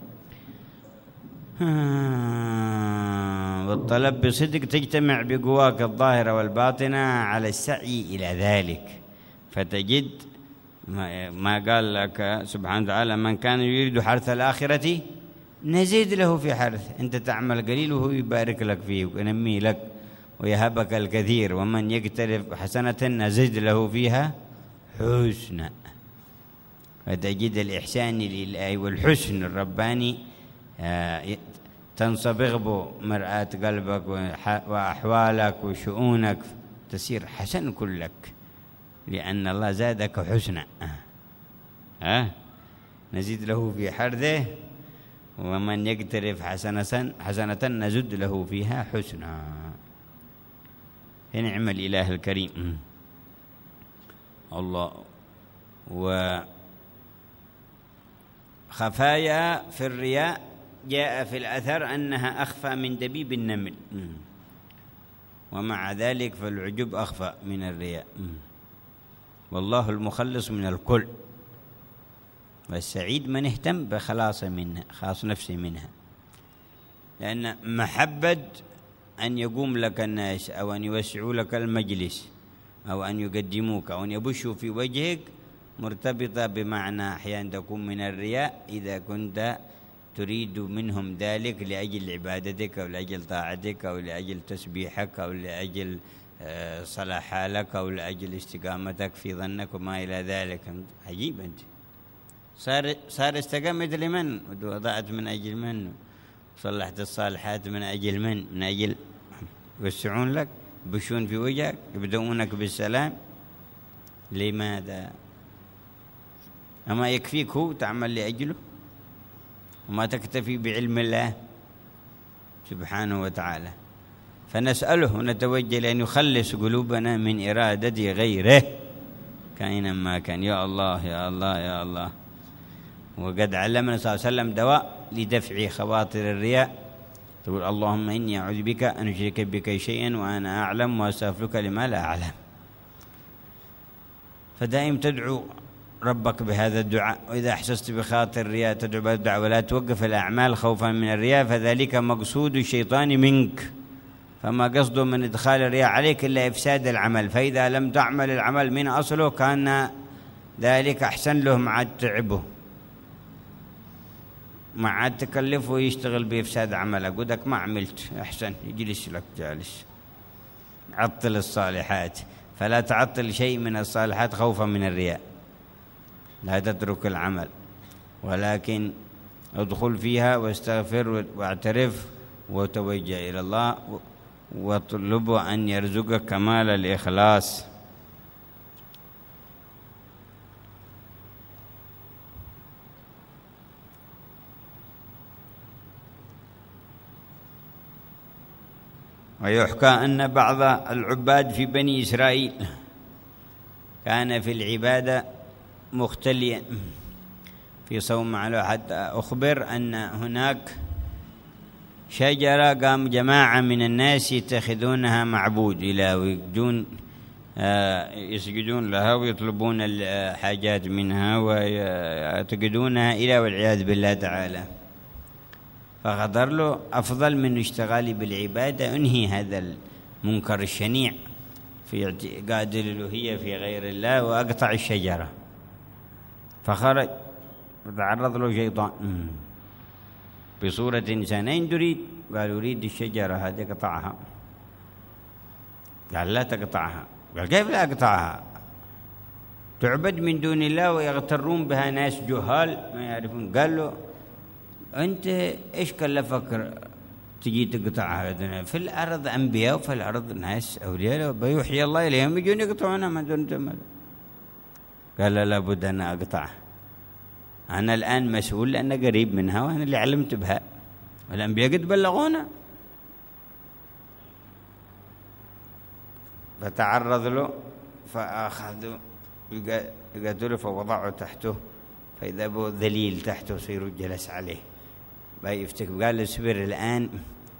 والطلب بصدق تجتمع بقواك الظاهرة والباطنة على السعي إلى ذلك، فتجد ما قال لك سبحانه وتعالى: من كان يريد حرث الآخرة نزيد له في حرث. أنت تعمل قليل وهو يبارك لك فيه وينمي لك ويهبك الكثير. ومن يقترف حسنة نزيد له فيها حسنا. فتجد الإحسان لله والحسن الرباني تنصبغ به مرآة قلبك وأحوالك وشؤونك، تصير حسن كلك، لأن الله زادك حسنا. نزيد له في حرثه، ومن يقترف حسنة نزد له فيها حسنا. نعم الإله الكريم الله. وخفايا في الرياء جاء في الأثر أنها أخفى من دبيب النمل، ومع ذلك فالعجب أخفى من الرياء. والله المخلص من الكل، والسعيد من اهتم بخلاص منها، خاص نفسه منها. لأن محبة أن يقوم لك الناس أو أن يوسعوا لك المجلس أو أن يقدموك أو أن يبشوا في وجهك مرتبطة بمعنى أحيانا تكون من الرياء، إذا كنت تريد منهم ذلك لأجل عبادتك أو لأجل طاعتك أو لأجل تسبيحك أو لأجل صلاح حالك أو لأجل استقامتك في ظنك وما إلى ذلك. عجيب أنت صار استقامت لمن؟ وضعت من أجل من؟ صلحت الصالحات من أجل من؟ من أجل يوسعون لك، يبشون في وجهك، يبدؤونك بالسلام. لماذا؟ أما يكفيك هو تعمل لأجله وما تكتفي بعلم الله سبحانه وتعالى. فنسأله ونتوجه لأن يخلص قلوبنا من إرادة غيره كائنا ما كان. يا الله يا الله يا الله. وقد علمنا صلى الله عليه وسلم دواء لدفع خواطر الرياء، تقول: اللهم إني أعوذ بك أن أشرك بك شيئا وأنا أعلم وأستغفرك لما لا أعلم. فدائم تدعو ربك بهذا الدعاء. وإذا أحسست بخاطر الرياء تدعو بهذا الدعاء ولا توقف الأعمال خوفا من الرياء، فذلك مقصود الشيطان منك. فما قصده من إدخال الرياء عليك إلا إفساد العمل. فإذا لم تعمل العمل من أصله كان ذلك أحسن له مع تعبه، مع تكلفه يشتغل بإفساد عملك. قدك ما عملت أحسن يجلس لك جالس. عطل الصالحات، فلا تعطل شيء من الصالحات خوفا من الرياء. لا تترك العمل، ولكن ادخل فيها واستغفر واعترف وتوجه إلى الله واطلبه أن يرزقك كمال الإخلاص. ويحكى أن بعض العباد في بني إسرائيل كان في العبادة مختليا في صوم على، حتى أخبر أن هناك شجرة قام جماعة من الناس يتخذونها معبود إلى ويجدون يسجدون لها ويطلبون الحاجات منها ويعتقدونها إلى، والعياذ بالله تعالى. فخطر له أفضل من اشتغالي بالعبادة أنهي هذا المنكر الشنيع في اعتقاد الألوهية في غير الله وأقطع الشجرة. فخرج وتعرض له شيطان بصورة إنسانين تريد، قال: أريد الشجرة هذه قطعها. قال: لا تقطعها. قال: كيف لا أقطعها؟ تعبد من دون الله ويغترون بها ناس جهال ما يعرفون. قال له: أنت إيش كلفك تجي تقطعها؟ في الأرض أنبياء وفي الأرض ناس أولياء بيوحي الله إليهم يجون يقطعونها ما دون جمل. قال: لا بد أن أقطعها، أنا الآن مسؤول لأن قريب منها وأنا اللي علمت بها والأنبياء قد بلغونا. فتعرض له فأخذوا يقتلوا فوضعوا تحته، فإذا أبو ذليل تحته يصير جلس عليه بيفتك. قال: اصبر الآن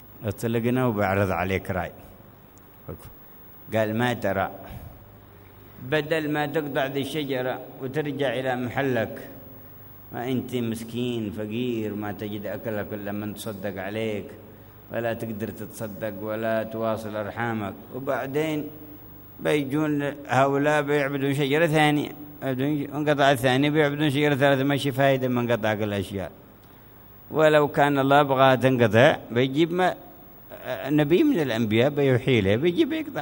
اطلقنا وبعرض عليك رأي. قال: ما ترى؟ بدل ما تقطع ذي الشجرة وترجع إلى محلك، ما أنت مسكين فقير ما تجد أكلك إلا من تصدق عليك، ولا تقدر تتصدق ولا تواصل أرحامك، وبعدين بيجون هؤلاء بيعبدون شجرة ثانية، انقطع الثاني بيعبدون شجرة ثالثة، ماشي فايدة من قطع كل الأشياء. ولو كان الله بغاها تنقطع بيجيب ما نبي من الأنبياء بيوحي له بيجيب يقطع.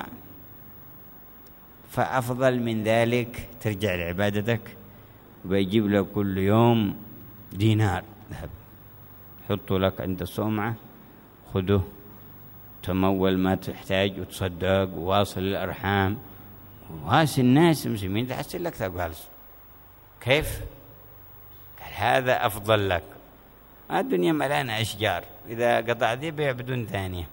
فأفضل من ذلك ترجع لعبادتك، وبيجيب لك كل يوم دينار ذهب حطه لك عند الصومعة، خذه تمول ما تحتاج وتصدق وواصل الأرحام وهاس الناس المسلمين تحسن لك. قال كيف؟ قال هذا أفضل لك. الدنيا ملانة أشجار، إذا قطع ذي بيعبدون ثانية.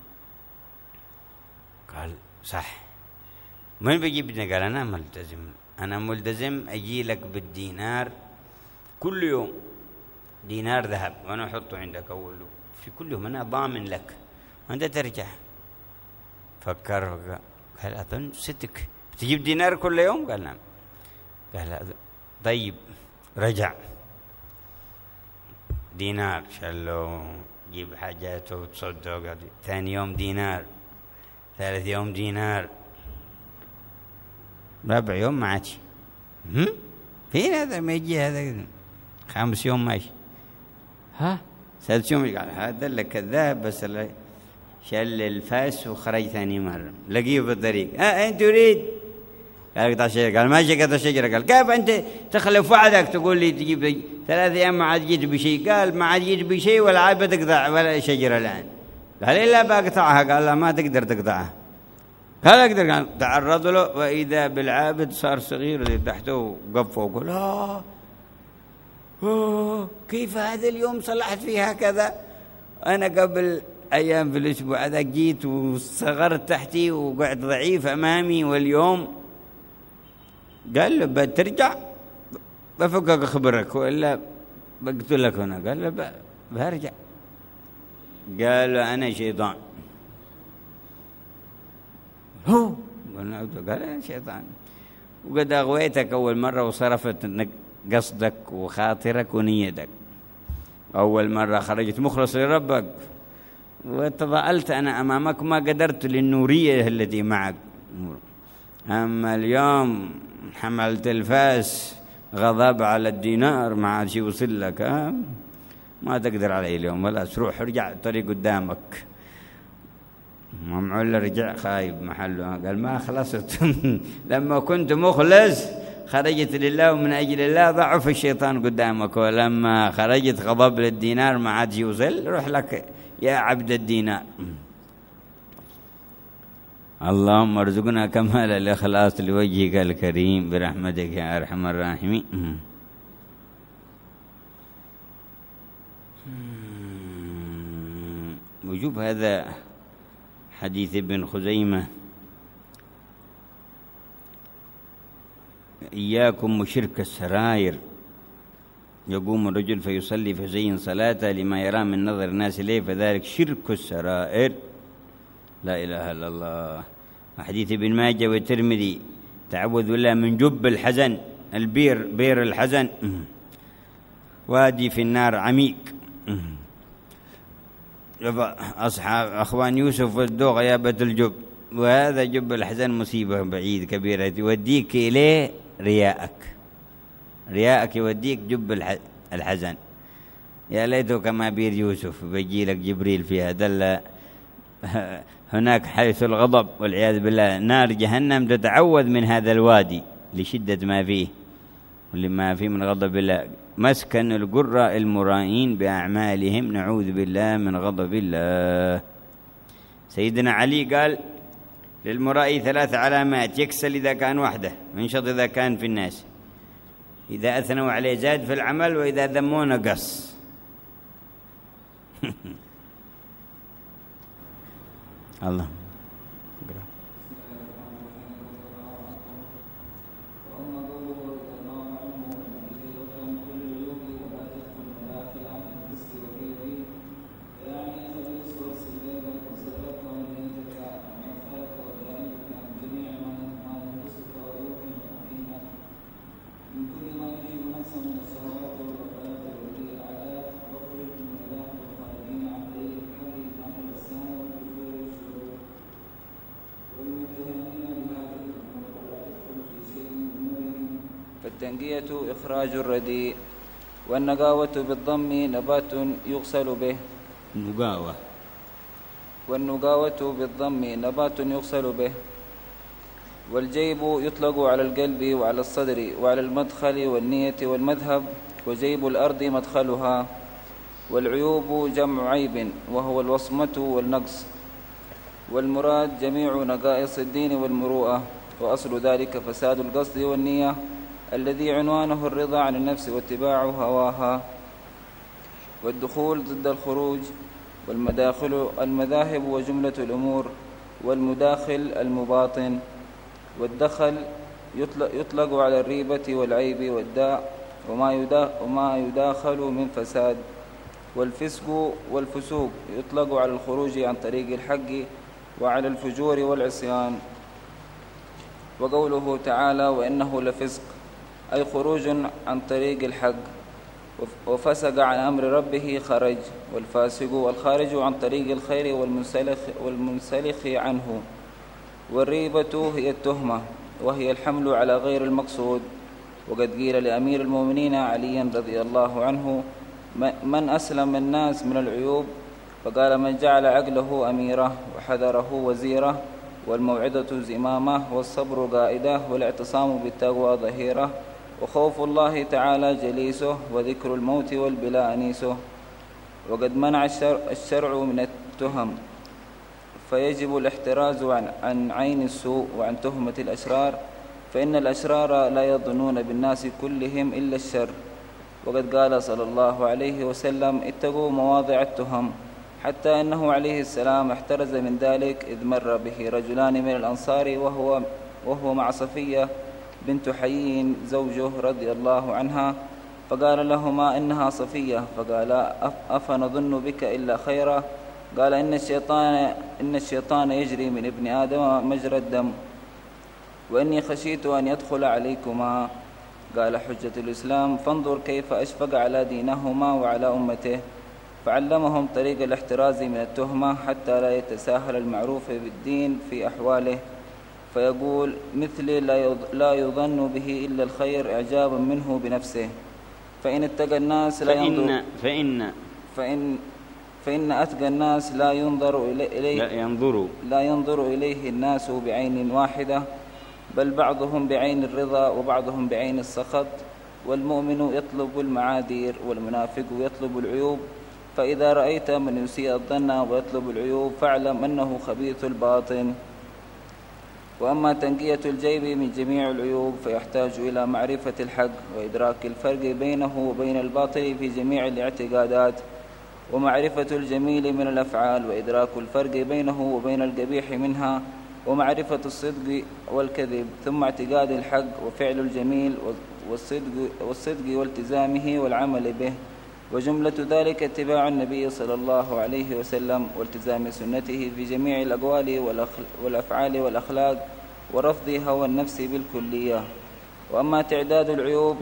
قال صح. من بيجيبني؟ قال أنا ملتزم أجي لك بالدينار كل يوم، دينار ذهب، وأنا أحطه عندك أول في كل يوم، أنا ضامن لك وأنت ترجع. فكر قال أظن ستك تجيب دينار كل يوم؟ قال نعم. قال طيب. رجع دينار شلو جيب حاجاته وتصدق. ثاني يوم دينار، ثالث يوم دينار، رابع يوم ما عادش. فين هذا ما يجي؟ هذا 5 يوم ماشي. سادس يوم قال هذا اللي كذاب، بس اللي شل الفاس وخرج ثاني مرة لقيه في الطريق. أنت تريد؟ قال قطع شجرة. قال ماشي قطع شجرة. قال كيف أنت تخلف وعدك تقول لي تجيب 3 أيام ما عاد جيت بشيء؟ قال ما عاد جيت بشيء ولا عاد بتقطع ولا شجرة الآن. قال إلا بقطعها. قال لا ما تقدر تقطعها. قال أقدر. قال تعرض له وإذا بالعابد صار صغير اللي تحته وقفه وقال كيف هذا اليوم صلحت فيه هكذا؟ أنا قبل أيام في الأسبوع هذا جيت وصغرت تحتي وقعد ضعيف أمامي، واليوم قال له بترجع بفكك أخبرك وإلا بقتلك هنا. قال له برجع. قال له أنا شيطان. قال أنا شيطان وقد أغويتك أول مرة وصرفت قصدك وخاطرك ونيتك. أول مرة خرجت مخلص لربك وتضاءلت أنا أمامك ما قدرت للنورية التي معك. أما اليوم حملت الفاس غضب على الدينار ما عاد شيء وصل لك. ما تقدر عليه اليوم ولا تروح ارجع طريق قدامك. ممعول رجع خايب محله. قال ما خلصت لما كنت مخلص خرجت لله ومن أجل الله ضعف الشيطان قدامك، ولما خرجت غضب للدينار ما عاد يوصل روح لك يا عبد الدينار. اللهم ارزقنا كمال الإخلاص لوجهك الكريم برحمتك يا أرحم الراحمين. وجوب هذا حديث ابن خزيمة إياكم وشرك السرائر. يقوم الرجل فيصلي فيزين صلاته لما يرى من نظر الناس إليه فذلك شرك السرائر. لا إله إلا الله. حديث ابن ماجه والترمذي تعوذ بالله من جب الحزن، البير بير الحزن وادي في النار عميق. أصحاب أخوان يوسف والدوغ غيابة الجب، وهذا جب الحزن مصيبة بعيد كبيرة يوديك إليه رياءك يوديك جب الحزن. يا ليته كما بير يوسف بيجي لك جبريل فيها دل هناك حيث الغضب والعياذ بالله نار جهنم تتعوذ من هذا الوادي لشدة ما فيه ولما فيه من غضب الله. مسكن القراء المرائين بأعمالهم نعوذ بالله من غضب الله. سيدنا علي قال للمرائي 3 علامات: يكسل إذا كان وحده، وينشط إذا كان في الناس، إذا أثنوا عليه زاد في العمل، وإذا ذموه قص. الله فالتنقية إخراج الرديء. والنقاوة بالضم نبات يغسل به. والنقاوة بالضم نبات يغسل به. والجيب يطلق على القلب وعلى الصدر وعلى المدخل والنية والمذهب، وجيب الأرض مدخلها. والعيوب جمع عيب وهو الوصمة والنقص، والمراد جميع نقائص الدين والمروءة، وأصل ذلك فساد القصد والنية الذي عنوانه الرضا عن النفس واتباع هواها. والدخول ضد الخروج. والمداخل المذاهب وجملة الأمور، والمداخل المباطن. والدخل يطلق على الريبة والعيب والداء وما يداخل من فساد. والفسق والفسوق يطلق على الخروج عن طريق الحق وعلى الفجور والعصيان. وقوله تعالى وإنه لفسق أي خروج عن طريق الحق. وفسق عن أمر ربه خرج. والفاسق والخارج عن طريق الخير والمنسلخ عنه. والريبة هي التهمة وهي الحمل على غير المقصود. وقد قيل لأمير المؤمنين علي رضي الله عنه من أسلم الناس من العيوب؟ فقال من جعل عقله أميره وحذره وزيره والموعظة زمامه والصبر قائده والاعتصام بالتقوى ظهيره وخوف الله تعالى جليسه وذكر الموت والبلاء أنيسه. وقد منع الشرع من التهم، فيجب الاحتراز عن عين السوء وعن تهمة الأشرار، فإن الأشرار لا يظنون بالناس كلهم إلا الشر. وقد قال صلى الله عليه وسلم اتقوا مواضع التهم، حتى أنه عليه السلام احترز من ذلك إذ مر به رجلان من الأنصار وهو مع صفية بنت حيي زوجه رضي الله عنها، فقال لهما إنها صفية، فقال أفنظن بك إلا خيرا؟ قال إن الشيطان يجري من ابن آدم مجرى الدم، وإني خشيت أن يدخل عليكما. قال حجة الإسلام فانظر كيف أشفق على دينهما وعلى أمته، فعلمهم طريق الاحتراز من التهمة حتى لا يتساهل المعروف بالدين في أحواله، فيقول مثلي لا يظن به إلا الخير إعجابا منه بنفسه، فإن اتقى الناس فإن أتقى الناس لا ينظر إليه الناس بعين واحدة، بل بعضهم بعين الرضا وبعضهم بعين السخط. والمؤمن يطلب المعاذير والمنافق يطلب العيوب، فإذا رأيت من يسيء الظن ويطلب العيوب فاعلم أنه خبيث الباطن. وأما تنقية الجيب من جميع العيوب فيحتاج إلى معرفة الحق وإدراك الفرق بينه وبين الباطل في جميع الاعتقادات، ومعرفة الجميل من الأفعال وإدراك الفرق بينه وبين القبيح منها، ومعرفة الصدق والكذب، ثم اعتقاد الحق وفعل الجميل والصدق والتزامه والعمل به. وجملة ذلك اتباع النبي صلى الله عليه وسلم والتزام سنته في جميع الأقوال والأفعال والأخلاق، ورفض هوى النفس بالكلية. وأما تعداد العيوب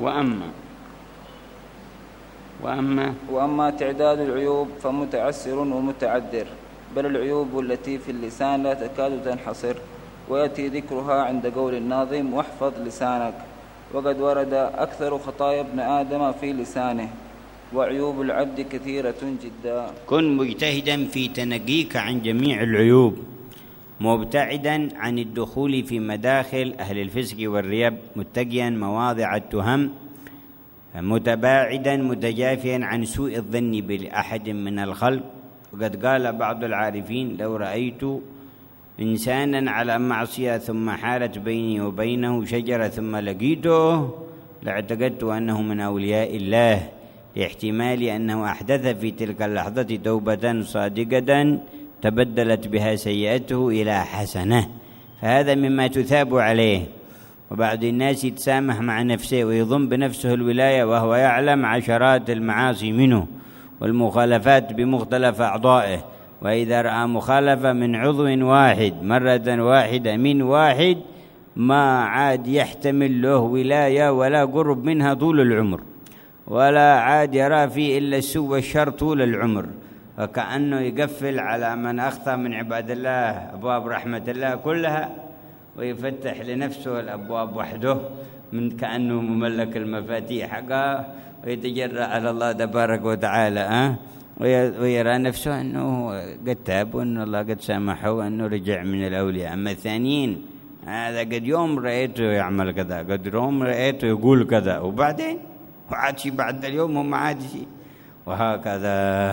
وأما تعداد العيوب فمتعسر ومتعذر، بل العيوب التي في اللسان لا تكاد تنحصر، ويأتي ذكرها عند قول الناظم واحفظ لسانك. وقد ورد أكثر خطايا ابن آدم في لسانه، وعيوب العبد كثيرة جدا. كن مجتهدا في تنقيك عن جميع العيوب، مبتعدا عن الدخول في مداخل أهل الفسق والريب، متقيا مواضع التهم، متباعدا متجافيا عن سوء الظن بأحد من الخلق. وقد قال بعض العارفين لو رأيت إنسانا على معصية ثم حالت بيني وبينه شجرة ثم لقيته لاعتقدت أنه من أولياء الله، لاحتمال أنه أحدث في تلك اللحظة توبة صادقة تبدلت بها سيئته إلى حسنة، فهذا مما تثاب عليه. وبعض الناس يتسامح مع نفسه ويظن بنفسه الولاية وهو يعلم عشرات المعاصي منه والمخالفات بمختلف أعضائه، وإذا رأى مخالفة من عضو واحد مرة واحدة من واحد ما عاد يحتمل له ولاية ولا قرب منها طول العمر، ولا عاد يرى فيه إلا السوء والشر طول العمر، وكأنه يقفل على من أخطأ من عباد الله أبواب رحمة الله كلها ويفتح لنفسه الأبواب وحده، من كأنه مملك المفاتيح حقه ويتجرأ على الله تبارك وتعالى ويرى نفسه أنه قد تاب وأن الله قد سامحه وأنه رجع من الأولياء. أما الثانيين هذا قد يوم رأيته يعمل كذا، قد يوم رأيته يقول كذا، وبعدين وعاد شيء بعد اليوم وما عاد شيء، وهكذا.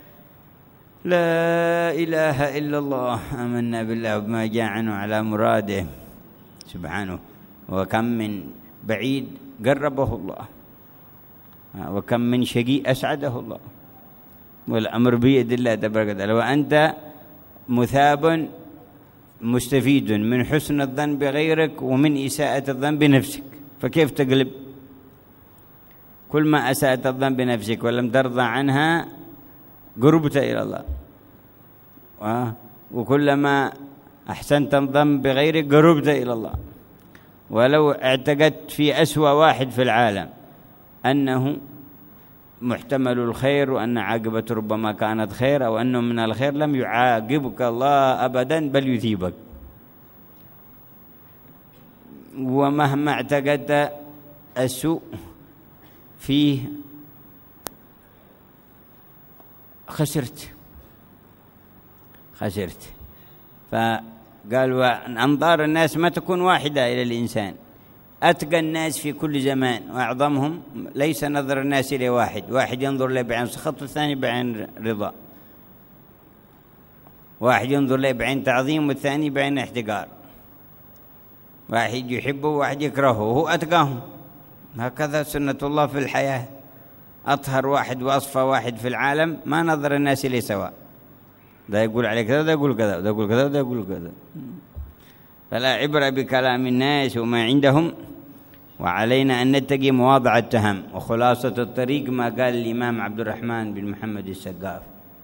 لا إله إلا الله، آمنا بالله وبما جاء عنه على مراده سبحانه. وكم من بعيد قربه الله، وكم من شقي أسعده الله، والأمر بيد الله تبارك وتعالى. وأنت مثاب مستفيد من حسن الظن بغيرك ومن إساءة الظن بنفسك، فكيف تقلب؟ كل ما أساءت الظن بنفسك ولم ترضى عنها قربت إلى الله، وكلما أحسنت الظن بغيرك قربت إلى الله. ولو اعتقدت في أسوأ واحد في العالم أنه محتمل الخير وأن عاقبته ربما كانت خير أو أنه من الخير، لم يعاقبك الله أبدا بل يثيبك. ومهما اعتقدت السوء فيه خسرت. فقال وأنظار الناس ما تكون واحدة إلى الإنسان، أتقى الناس في كل زمان وأعظمهم ليس نظر الناس إلى واحد ينظر له بعين سخط والثاني بعين رضا، واحد ينظر له بعين تعظيم والثاني بعين احتقار، واحد يحبه وواحد يكرهه وهو أتقاهم. هكذا سنة الله في الحياة، أطهر واحد وأصفى واحد في العالم ما نظر الناس إليه سواء، ده يقول عليه كذا وده يقول كذا وده يقول كذا وده يقول كذا. فلا عبرة بكلام الناس وما عندهم، وعلينا أن نتقي مواضع التهم. وخلاصة الطريق ما قال الإمام عبد الرحمن بن محمد السقاف،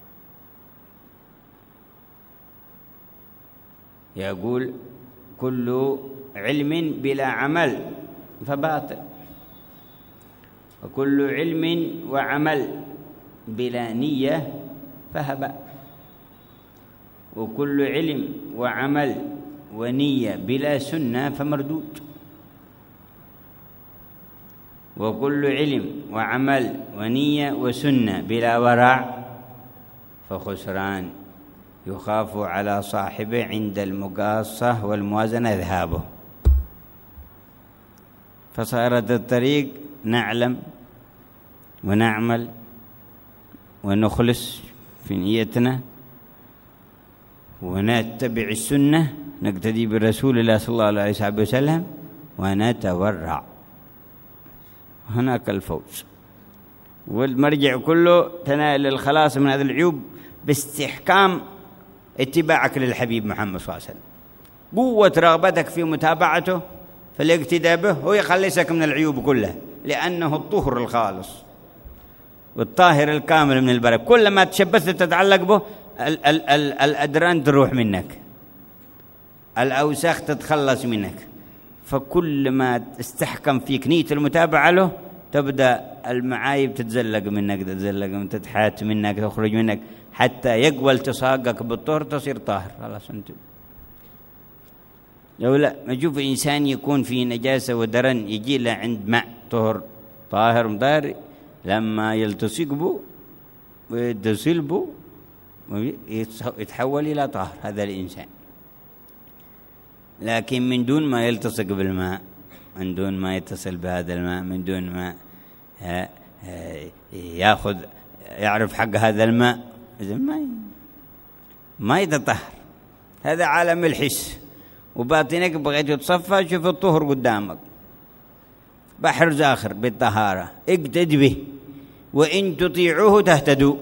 يقول كل علم بلا عمل فباطل، وكل علم وعمل بلا نية فهباء، وكل علم وعمل ونية بلا سنة فمردود، وكل علم وعمل ونية وسنة بلا ورع فخسران يخاف على صاحبه عند المقاصة والموازنة ذهابه. فصارت الطريق نعلم ونعمل ونخلص في نيتنا ونتبع السنة، نقتدي برسول الله صلى الله عليه وسلم ونتورع، هناك الفوز. والمرجع كله تنال الخلاص من هذه العيوب باستحكام اتباعك للحبيب محمد صلى الله عليه وسلم، قوة رغبتك في متابعته فالاقتداء به هو يخلصك من العيوب كلها، لأنه الطهر الخالص والطاهر الكامل من البركة. كلما تشبثت تتعلق به الأدران تروح منك، الأوساخ تتخلص منك. فكل ما استحكم فيك نية المتابعة له تبدأ المعايب تتزلق منك، تتحات منك، تخرج منك، حتى يقبل تصاقك بالطهر تصير طاهر خلاص. أنت لو لا نشوف إنسان يكون في نجاسة ودرن يجي له عند ماء طهر طاهر مطهر، لما يلتصق به ويتصل به يتحول إلى طاهر هذا الإنسان. لكن من دون ما يلتصق بالماء، من دون ما يتصل بهذا الماء، من دون ما يأخذ يعرف حق هذا الماء، ما يتطهر. هذا عالم الحس، وباطنك بغيت يتصفى شوف الطهر قدامك، بحر زاخر بالطهارة، اقتد به وإن تطيعوه تهتدوا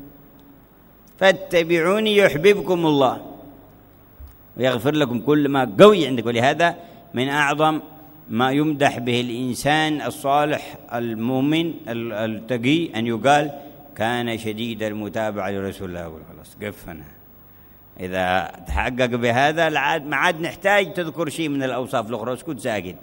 فاتبعوني يحببكم الله ويغفر لكم كل ما قوي عندك. ولهذا من أعظم ما يمدح به الإنسان الصالح المؤمن التقي أن يقال كان شديد المتابعة لرسول الله. خلاص قفنا، إذا تحقق بهذا ما عاد نحتاج تذكر شيء من الأوصاف الأخرى، اسكت ساكت.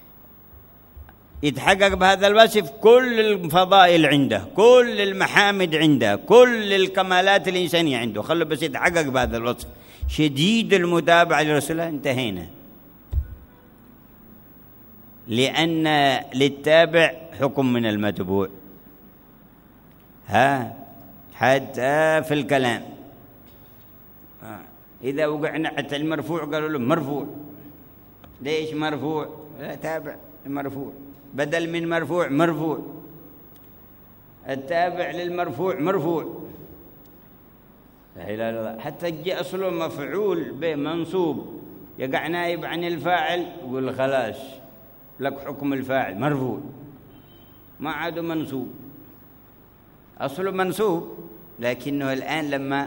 يتحقق بهذا الوصف كل الفضائل عنده، كل المحامد عنده، كل الكمالات الإنسانية عنده، خلوا بس يتحقق بهذا الوصف شديد المتابعة لرسول الله، انتهينا. لأن للتابع حكم من المتبوع، حتى في الكلام إذا وقعنا حتى المرفوع قالوا له مرفوع. ليش مرفوع؟ لا تابع المرفوع، بدل من مرفوع مرفوع، التابع للمرفوع مرفوع. لا إله إلا الله. حتى يجي أصله مفعول به منصوب يقع نائب عن الفاعل، يقول خلاص لك حكم الفاعل مرفوع، ما عاد منصوب، أصله منصوب، لكنه الآن لما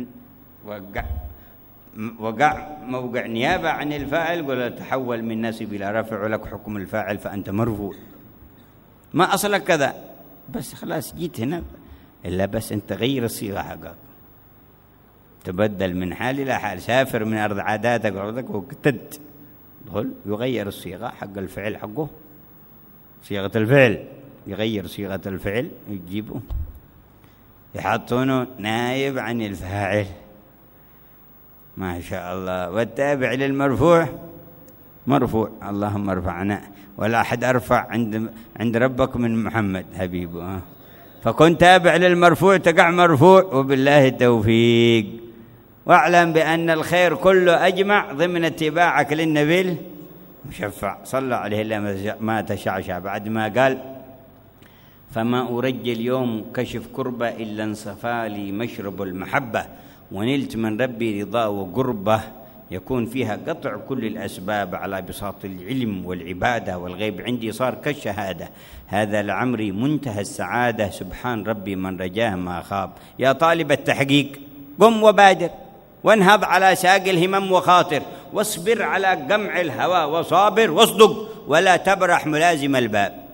وقع موقع نيابة عن الفاعل قال تحول من نسب إلى رفع ولك حكم الفاعل فأنت مرفوع. ما أصلك كذا، بس خلاص جيت هنا، إلا بس أنت غير الصيغة حقك، تبدل من حال إلى حال، سافر من أرض عاداتك وعرضك وقتد دخل يغير الصيغة حق الفعل حقه، صيغة الفعل يغير صيغة الفعل، يجيبه يحطونه نائب عن الفاعل. ما شاء الله. والتابع للمرفوع مرفوع، اللهم ارفعنا، ولا أحد أرفع عند ربك من محمد حبيبه. فكن تابع للمرفوع تقع مرفوع، وبالله التوفيق. واعلم بأن الخير كله أجمع ضمن اتباعك للنبي المشفع صلى عليه إلا ما تشعشع، بعد ما قال فما أرجي اليوم كشف كربة إلا انصفى لي مشرب المحبة، ونلت من ربي رضا وقربة يكون فيها قطع كل الأسباب على بساط العلم والعبادة، والغيب عندي صار كالشهادة، هذا لعمري منتهى السعادة، سبحان ربي من رجاه ما خاب. يا طالب التحقيق قم وبادر، وانهض على ساق الهمم وخاطر، واصبر على قمع الهوى، وصابر واصدق ولا تبرح ملازم الباب.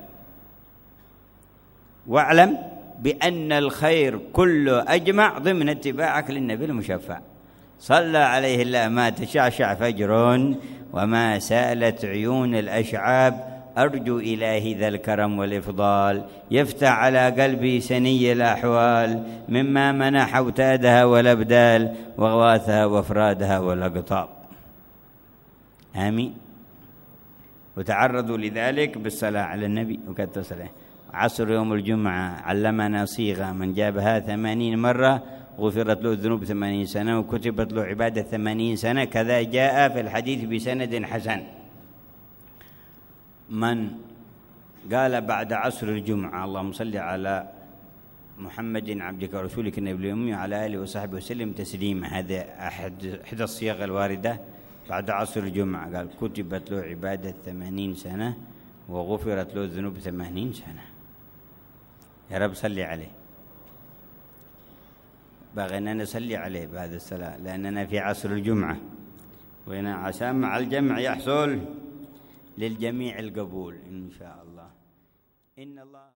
واعلم بأن الخير كله أجمع ضمن اتباعك للنبي المشفع صلى عليه الله ما تشعشع فجر وما سالت عيون الأشعاب، أرجو إلهي ذا الكرم والإفضال يفتح على قلبي سني الأحوال، مما منح أوتادها والأبدال وغواثها وأفرادها والأقطاب. آمين. وتعرضوا لذلك بالصلاة على النبي وكتب الصلاة. عصر يوم الجمعة علمنا صيغة من جابها 80 مرة غفرت له الذنوب 80 سنة وكتبت له عبادة 80 سنة، كذا جاء في الحديث بسند حسن. من قال بعد عصر الجمعة اللهم صل على محمد عبدك ورسولك النبي الأمي وعلى آله وصحبه وسلم تسليما، هذا أحد الصيغ الواردة بعد عصر الجمعة، قال كتبت له عبادة 80 سنة وغفرت له الذنوب 80 سنة. يا رب صلي عليه، بغينا نصلي عليه بهذا الصلاة لأننا في عصر الجمعة، وهنا عشان مع الجمع يحصل للجميع القبول إن شاء الله. إن الله